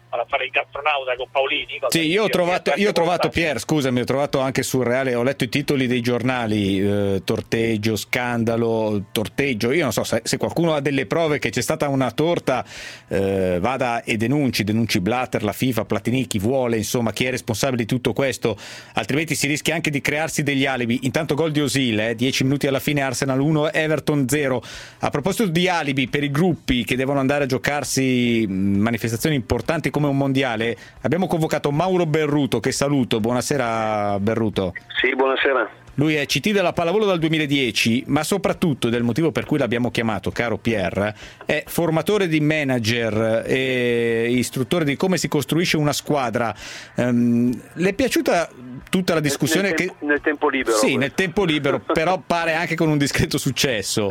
a fare il gastronauta con Paolini. Sì, io ho trovato Pier, scusami, ho trovato anche surreale, ho letto i titoli dei giornali, torteggio, scandalo, torteggio. Io non so se qualcuno ha delle prove che c'è stata una torta, vada e denunci Blatter, la FIFA, Platini, chi vuole, insomma, chi è responsabile di tutto questo, altrimenti si rischia anche di crearsi degli alibi. Intanto gol di Özil, 10 minuti alla fine, Arsenal 1, Everton 0. A proposito di alibi per i gruppi che devono andare a giocarsi manifestazioni importanti come un mondiale, abbiamo convocato Mauro Berruto, che saluto. Buonasera Berruto. Sì, buonasera. Lui è CT della pallavolo dal 2010, ma soprattutto, del motivo per cui l'abbiamo chiamato, caro Pier, è formatore di manager e istruttore di come si costruisce una squadra. Le è piaciuta tutta la discussione nel tempo libero? Sì, nel tempo libero, però pare anche con un discreto successo.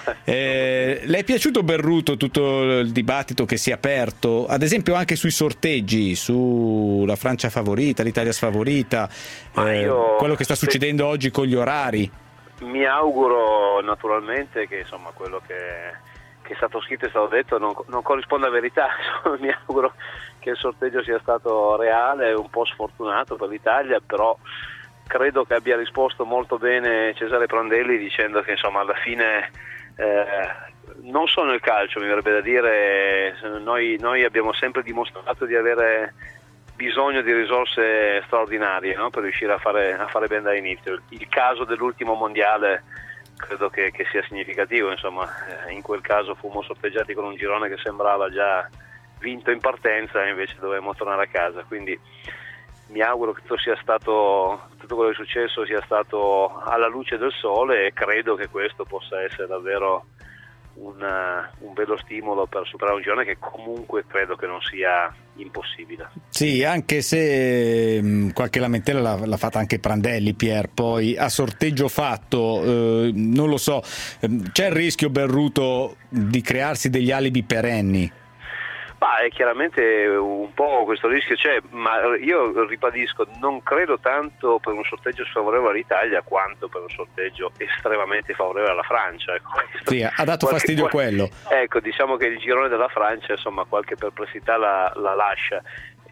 Le è piaciuto, Berruto, tutto il dibattito che si è aperto, ad esempio anche sui sorteggi, sulla Francia favorita, l'Italia sfavorita, quello che sta succedendo oggi con gli orari? Mi auguro naturalmente che insomma quello che è stato scritto e stato detto non corrisponda a verità. Mi auguro che il sorteggio sia stato reale, un po' sfortunato per l'Italia, però credo che abbia risposto molto bene Cesare Prandelli dicendo che insomma alla fine non solo nel calcio, mi verrebbe da dire, noi abbiamo sempre dimostrato di avere bisogno di risorse straordinarie, no? Per riuscire a fare bene dall'inizio. Il caso dell'ultimo mondiale credo che sia significativo, insomma, in quel caso fummo sorteggiati con un girone che sembrava già vinto in partenza e invece dovevamo tornare a casa, quindi mi auguro che tutto quello che è successo sia stato alla luce del sole e credo che questo possa essere davvero un bello stimolo per superare un girone che comunque credo che non sia impossibile. Sì, anche se qualche lamentela l'ha fatta anche Prandelli, Pier, poi a sorteggio fatto, non lo so, c'è il rischio, Berruto, di crearsi degli alibi perenni? Chiaramente un po' questo rischio c'è, ma io ribadisco, non credo tanto per un sorteggio sfavorevole all'Italia quanto per un sorteggio estremamente favorevole alla Francia. Sì, ha dato fastidio quello. Ecco, diciamo che il girone della Francia insomma qualche perplessità la lascia,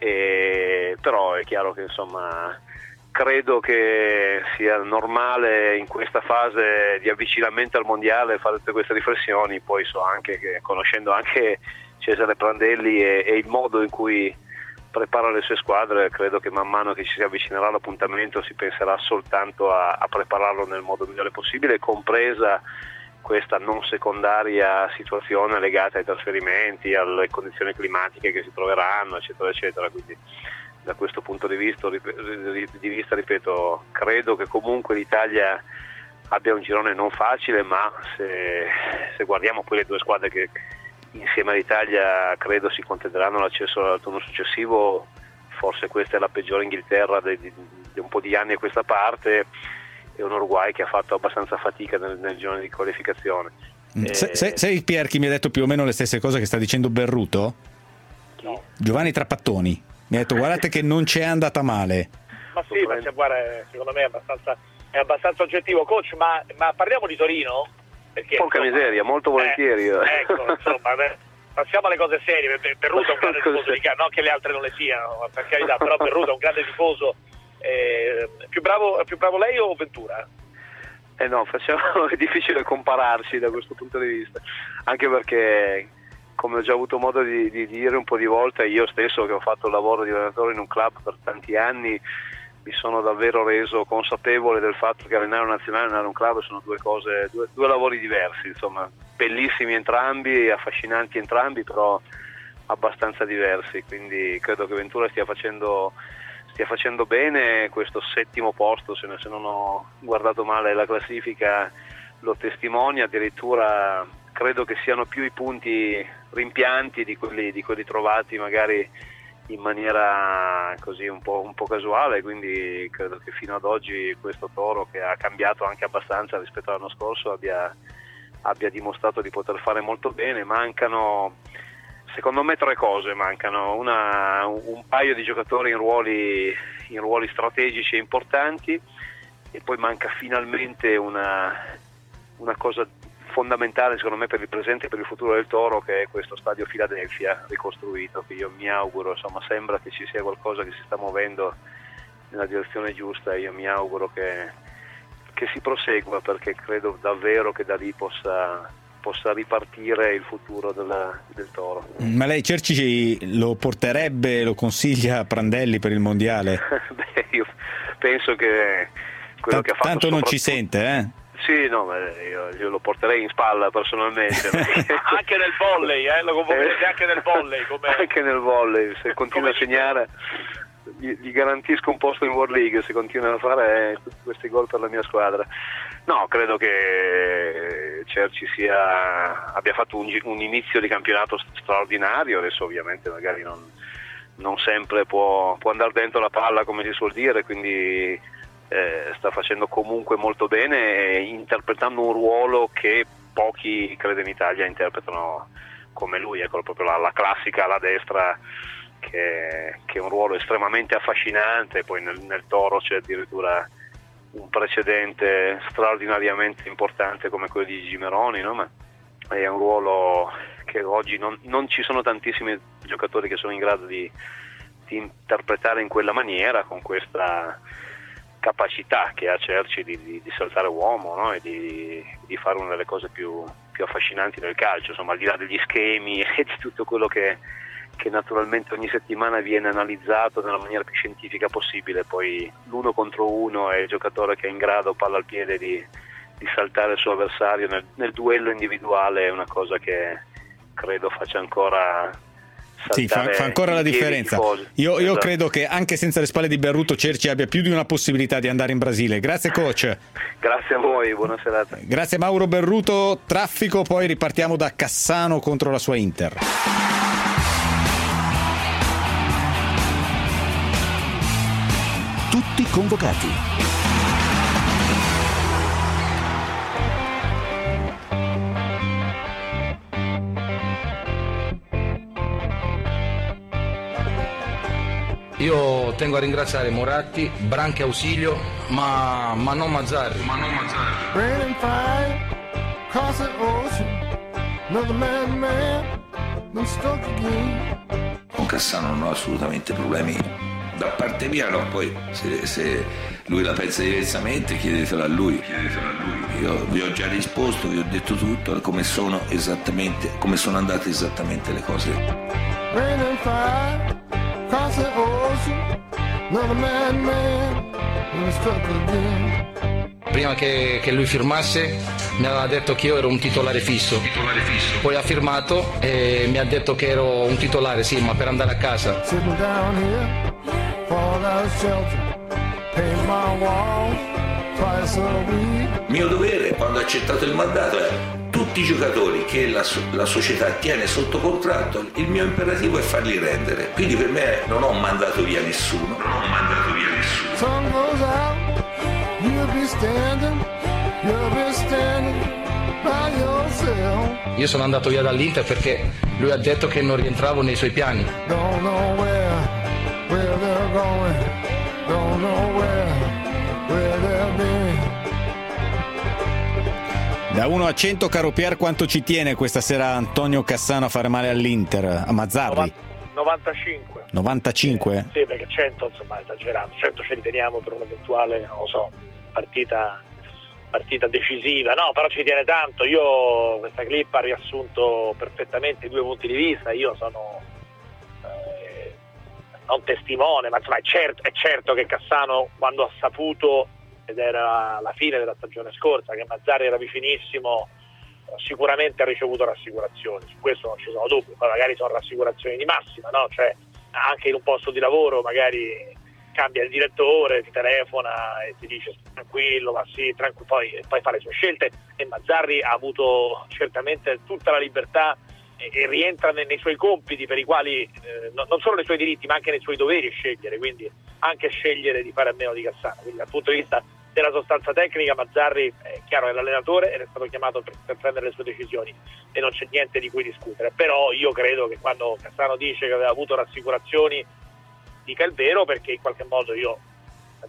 però è chiaro che insomma credo che sia normale in questa fase di avvicinamento al mondiale fare tutte queste riflessioni. Poi so anche che, conoscendo anche Cesare Prandelli e il modo in cui prepara le sue squadre, credo che man mano che ci si avvicinerà all'appuntamento si penserà soltanto a prepararlo nel modo migliore possibile, compresa questa non secondaria situazione legata ai trasferimenti, alle condizioni climatiche che si troveranno, eccetera eccetera. Quindi da questo punto di vista, ripeto, credo che comunque l'Italia abbia un girone non facile, ma se guardiamo poi le due squadre che insieme all'Italia credo si contenderanno l'accesso al turno successivo, forse questa è la peggiore Inghilterra di un po' di anni a questa parte, e un Uruguay che ha fatto abbastanza fatica nel girone di qualificazione. Sei Pier chi mi ha detto più o meno le stesse cose che sta dicendo Berruto? Chi? Giovanni Trapattoni mi ha detto guardate che non c'è andata male. Ma sì, ma guarda, secondo me è abbastanza oggettivo. Coach, ma parliamo di Torino? Perché, porca miseria, molto volentieri. Ecco, insomma, passiamo alle cose serie. Berruto è un grande tifoso di calcio, non che le altre non le siano, per carità, però Berruto è un grande tifoso. Più bravo lei o Ventura? No, è difficile compararsi da questo punto di vista, anche perché, come ho già avuto modo di dire un po' di volte, io stesso che ho fatto il lavoro di allenatore in un club per tanti anni, mi sono davvero reso consapevole del fatto che allenare un nazionale e allenare un club sono due lavori diversi, insomma, bellissimi entrambi, affascinanti entrambi, però abbastanza diversi, quindi credo che Ventura stia facendo bene. Questo settimo posto, se non ho guardato male la classifica, lo testimonia, addirittura credo che siano più i punti rimpianti di quelli trovati magari in maniera così un po' casuale, quindi credo che fino ad oggi questo Toro, che ha cambiato anche abbastanza rispetto all'anno scorso, abbia dimostrato di poter fare molto bene. Mancano, secondo me, tre cose. Mancano un paio di giocatori in ruoli strategici e importanti, e poi manca finalmente una cosa fondamentale secondo me per il presente e per il futuro del Toro, che è questo stadio Philadelphia ricostruito, che io mi auguro, insomma sembra che ci sia qualcosa che si sta muovendo nella direzione giusta, e io mi auguro che si prosegua, perché credo davvero che da lì possa ripartire il futuro del Toro. Ma lei Cerci lo porterebbe, lo consiglia a Prandelli per il mondiale? Beh, io penso che quello che ha fatto tanto non ci sente, Sì, no, io lo porterei in spalla personalmente. Anche nel volley, lo convocherete anche nel volley. Anche nel volley, se continua a segnare gli garantisco un posto in World League, se continua a fare tutti questi gol per la mia squadra. No, credo che Cerci abbia fatto un inizio di campionato straordinario. Adesso ovviamente magari non sempre può andare dentro la palla, come si suol dire, quindi sta facendo comunque molto bene, interpretando un ruolo che pochi, credo, in Italia interpretano come lui, ecco, proprio la classica alla destra, che è un ruolo estremamente affascinante. Poi nel Toro c'è addirittura un precedente straordinariamente importante come quello di Gigi Meroni, no? Ma è un ruolo che oggi non ci sono tantissimi giocatori che sono in grado di interpretare in quella maniera, con questa capacità che ha Cerci di saltare uomo, no? E di fare una delle cose più affascinanti del calcio, insomma, al di là degli schemi e di tutto quello che naturalmente ogni settimana viene analizzato nella maniera più scientifica possibile. Poi l'1 contro 1 è il giocatore che è in grado, palla al piede, di saltare il suo avversario nel duello individuale. È una cosa che credo faccia ancora fa ancora la differenza. Io esatto. Credo che anche senza le spalle di Berruto Cerci abbia più di una possibilità di andare in Brasile. Grazie coach. Grazie a voi, buona serata. Grazie Mauro Berruto. Traffico, poi ripartiamo da Cassano contro la sua Inter. Tutti convocati. Io tengo a ringraziare Moratti, Branchi Ausilio, ma non Mazzarri. Con Cassano non ho assolutamente problemi. Da parte mia no, poi se lui la pensa diversamente chiedetelo a lui. Io vi ho già risposto, vi ho detto tutto, come sono andate esattamente le cose. Prima che lui firmasse mi aveva detto che io ero un titolare fisso. Poi ha firmato e mi ha detto che ero un titolare, sì, ma per andare a casa. Mio dovere quando ho accettato il mandato è tutti i giocatori che la società tiene sotto contratto, il mio imperativo è farli rendere. Quindi per me non ho mandato via nessuno. Io sono andato via dall'Inter perché lui ha detto che non rientravo nei suoi piani. Da 1 a 100, caro Pier, quanto ci tiene questa sera Antonio Cassano a fare male all'Inter? A Mazzarri? 95. 95? Sì, perché 100 insomma esagerato, 100 ce li teniamo per un'eventuale, non lo so, partita decisiva, no, però ci tiene tanto. Questa clip ha riassunto perfettamente i due punti di vista. Io sono non testimone, ma insomma è certo che Cassano, quando ha saputo, ed era la fine della stagione scorsa, che Mazzarri era vicinissimo, sicuramente ha ricevuto rassicurazioni, su questo non ci sono dubbi. Poi magari sono rassicurazioni di massima, no? Cioè anche in un posto di lavoro magari cambia il direttore, ti telefona e ti dice tranquillo, ma sì, poi fa le sue scelte, e Mazzarri ha avuto certamente tutta la libertà e rientra nei suoi compiti, per i quali non solo nei suoi diritti ma anche nei suoi doveri scegliere, quindi anche scegliere di fare a meno di Cassano. Quindi dal punto di vista della sostanza tecnica Mazzarri è chiaro, è l'allenatore ed è stato chiamato per prendere le sue decisioni e non c'è niente di cui discutere. Però io credo che quando Cassano dice che aveva avuto rassicurazioni dica il vero, perché in qualche modo io, sapete,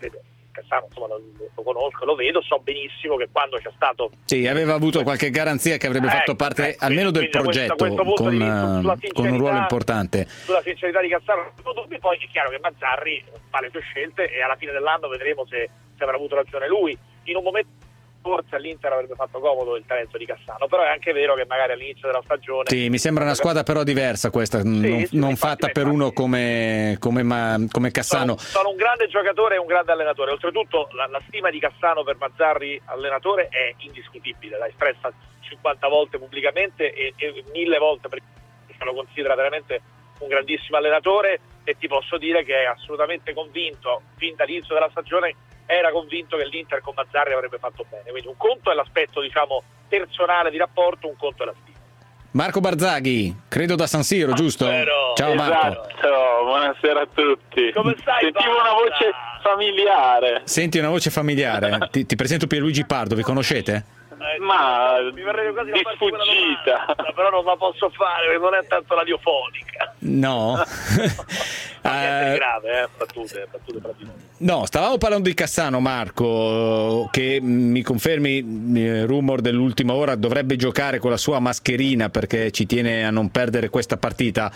Cassano insomma lo conosco, lo vedo, so benissimo che quando c'è stato aveva avuto qualche garanzia che avrebbe fatto parte almeno del progetto con un ruolo importante. Sulla sincerità di Cassano, poi è chiaro che Mazzarri fa le sue scelte e alla fine dell'anno vedremo se avrà avuto ragione lui. In un momento forse all'Inter avrebbe fatto comodo il talento di Cassano, però è anche vero che magari all'inizio della stagione mi sembra una squadra però diversa questa, non fatta per uno come Cassano. Sono un grande giocatore e un grande allenatore, oltretutto la stima di Cassano per Mazzarri allenatore è indiscutibile, l'ha espressa 50 volte pubblicamente e 1000 volte perché lo considera veramente un grandissimo allenatore, e ti posso dire che è assolutamente convinto, fin dall'inizio della stagione era convinto che l'Inter con Mazzarri avrebbe fatto bene. Quindi un conto è l'aspetto personale di rapporto, un conto è la stima. Marco Barzaghi, credo da San Siro, giusto? Ciao Marco. Esatto, buonasera a tutti. Come stai? Sentivo una voce familiare. Senti una voce familiare. Ti presento Pierluigi Pardo, vi conoscete? Ma mi verrebbe quasi di sfuggita, però non la posso fare perché non è tanto radiofonica. No. È grave, battute No, stavamo parlando di Cassano, Marco, che mi confermi, rumor dell'ultima ora, dovrebbe giocare con la sua mascherina perché ci tiene a non perdere questa partita.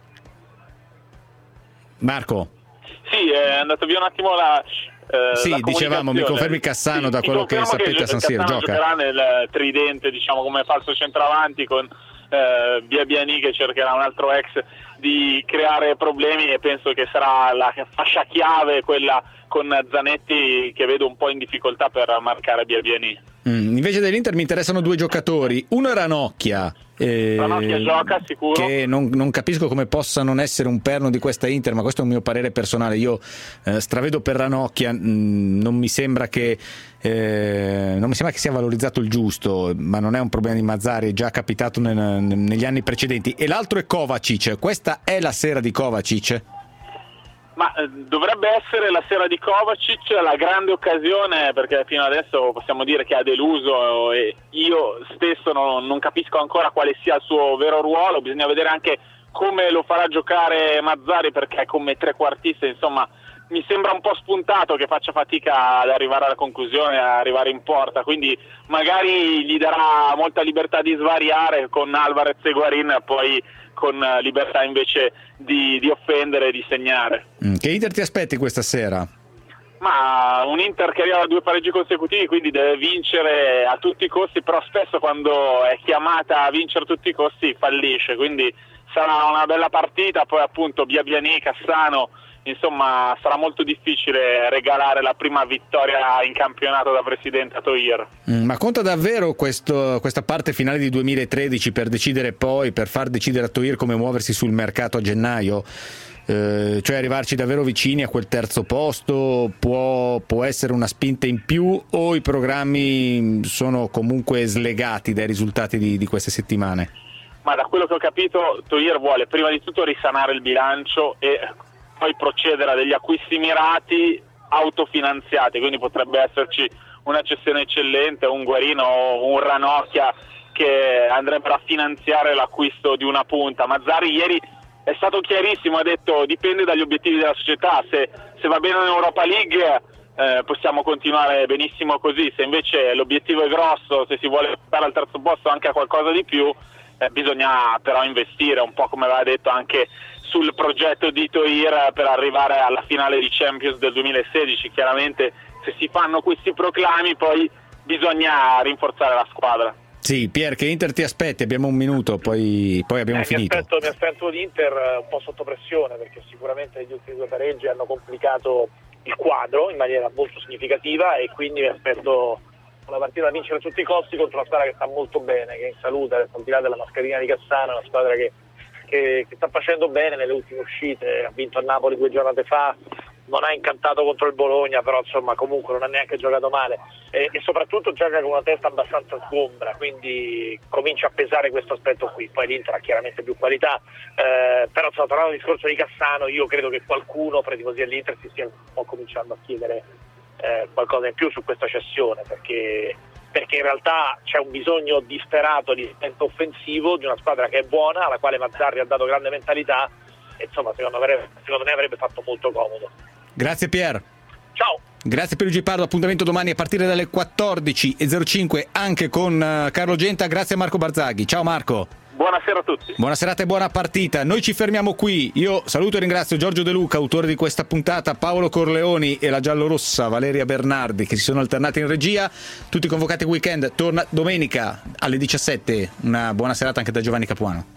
Marco? Sì, è andato via un attimo la dicevamo, mi confermi Cassano da quello che sapete a San Siro, gioca? Giocherà nel tridente, diciamo, come falso centravanti con Biabiani che cercherà un altro ex di creare problemi, e penso che sarà la fascia chiave quella con Zanetti, che vedo un po' in difficoltà per marcare Biabiani. Invece dell'Inter mi interessano due giocatori, uno è Ranocchia, gioca sicuro, che non capisco come possa non essere un perno di questa Inter, ma questo è un mio parere personale. Io stravedo per Ranocchia, non mi sembra che sia valorizzato il giusto, ma non è un problema di Mazzarri, è già capitato negli anni precedenti. E l'altro è Kovacic, questa è la sera di Kovacic? Ma dovrebbe essere la sera di Kovacic la grande occasione, perché fino adesso possiamo dire che ha deluso e io stesso non capisco ancora quale sia il suo vero ruolo. Bisogna vedere anche come lo farà giocare Mazzarri, perché come trequartista insomma mi sembra un po' spuntato che faccia fatica ad arrivare alla conclusione, ad arrivare in porta, quindi magari gli darà molta libertà di svariare con Alvarez e Guarin, poi con libertà invece di offendere e di segnare. Che Inter ti aspetti questa sera? Ma un Inter che arriva a 2 pareggi consecutivi, quindi deve vincere a tutti i costi, però spesso quando è chiamata a vincere a tutti i costi fallisce, quindi sarà una bella partita. Poi appunto Biabiani, Cassano, insomma sarà molto difficile regalare la prima vittoria in campionato da presidente a Toir. Ma conta davvero questa parte finale di 2013 per far decidere a Toir come muoversi sul mercato a gennaio? Cioè arrivarci davvero vicini a quel terzo posto può essere una spinta in più, o i programmi sono comunque slegati dai risultati di queste settimane? Ma da quello che ho capito Toir vuole prima di tutto risanare il bilancio e poi procedere a degli acquisti mirati autofinanziati, quindi potrebbe esserci una cessione eccellente, un Guarino o un Ranocchia che andrebbero a finanziare l'acquisto di una punta. Mazzarri ieri è stato chiarissimo, ha detto dipende dagli obiettivi della società, se va bene in Europa League possiamo continuare benissimo così, se invece l'obiettivo è grosso, se si vuole stare al terzo posto anche a qualcosa di più, bisogna però investire, un po' come aveva detto anche sul progetto di Toir per arrivare alla finale di Champions del 2016. Chiaramente se si fanno questi proclami poi bisogna rinforzare la squadra. Sì, Pier, che Inter ti aspetti? Abbiamo un minuto, poi abbiamo finito. Mi aspetto l'Inter un po' sotto pressione, perché sicuramente gli ultimi 2 pareggi hanno complicato il quadro in maniera molto significativa, e quindi mi aspetto una partita da vincere a tutti i costi contro una squadra che sta molto bene, che è in salute, al di là della mascherina di Cassano, è una squadra che sta facendo bene nelle ultime uscite, ha vinto a Napoli 2 giornate fa, non ha incantato contro il Bologna, però insomma comunque non ha neanche giocato male e soprattutto gioca con una testa abbastanza sgombra, quindi comincia a pesare questo aspetto qui. Poi l'Inter ha chiaramente più qualità, però tornando al discorso di Cassano, io credo che qualcuno fra i tifosi dell'Inter si stia un po' cominciando a chiedere qualcosa in più su questa cessione, perché in realtà c'è un bisogno disperato di talento offensivo di una squadra che è buona, alla quale Mazzarri ha dato grande mentalità, e insomma secondo me avrebbe fatto molto comodo. Grazie Pier. Ciao. Grazie Pierluigi Pardo, appuntamento domani a partire dalle 14:05 anche con Carlo Genta. Grazie a Marco Barzaghi. Ciao Marco. Buonasera a tutti. Buona serata e buona partita. Noi ci fermiamo qui. Io saluto e ringrazio Giorgio De Luca, autore di questa puntata, Paolo Corleoni e la giallorossa Valeria Bernardi che si sono alternati in regia. Tutti convocati weekend. Torna domenica alle 17. Una buona serata anche da Giovanni Capuano.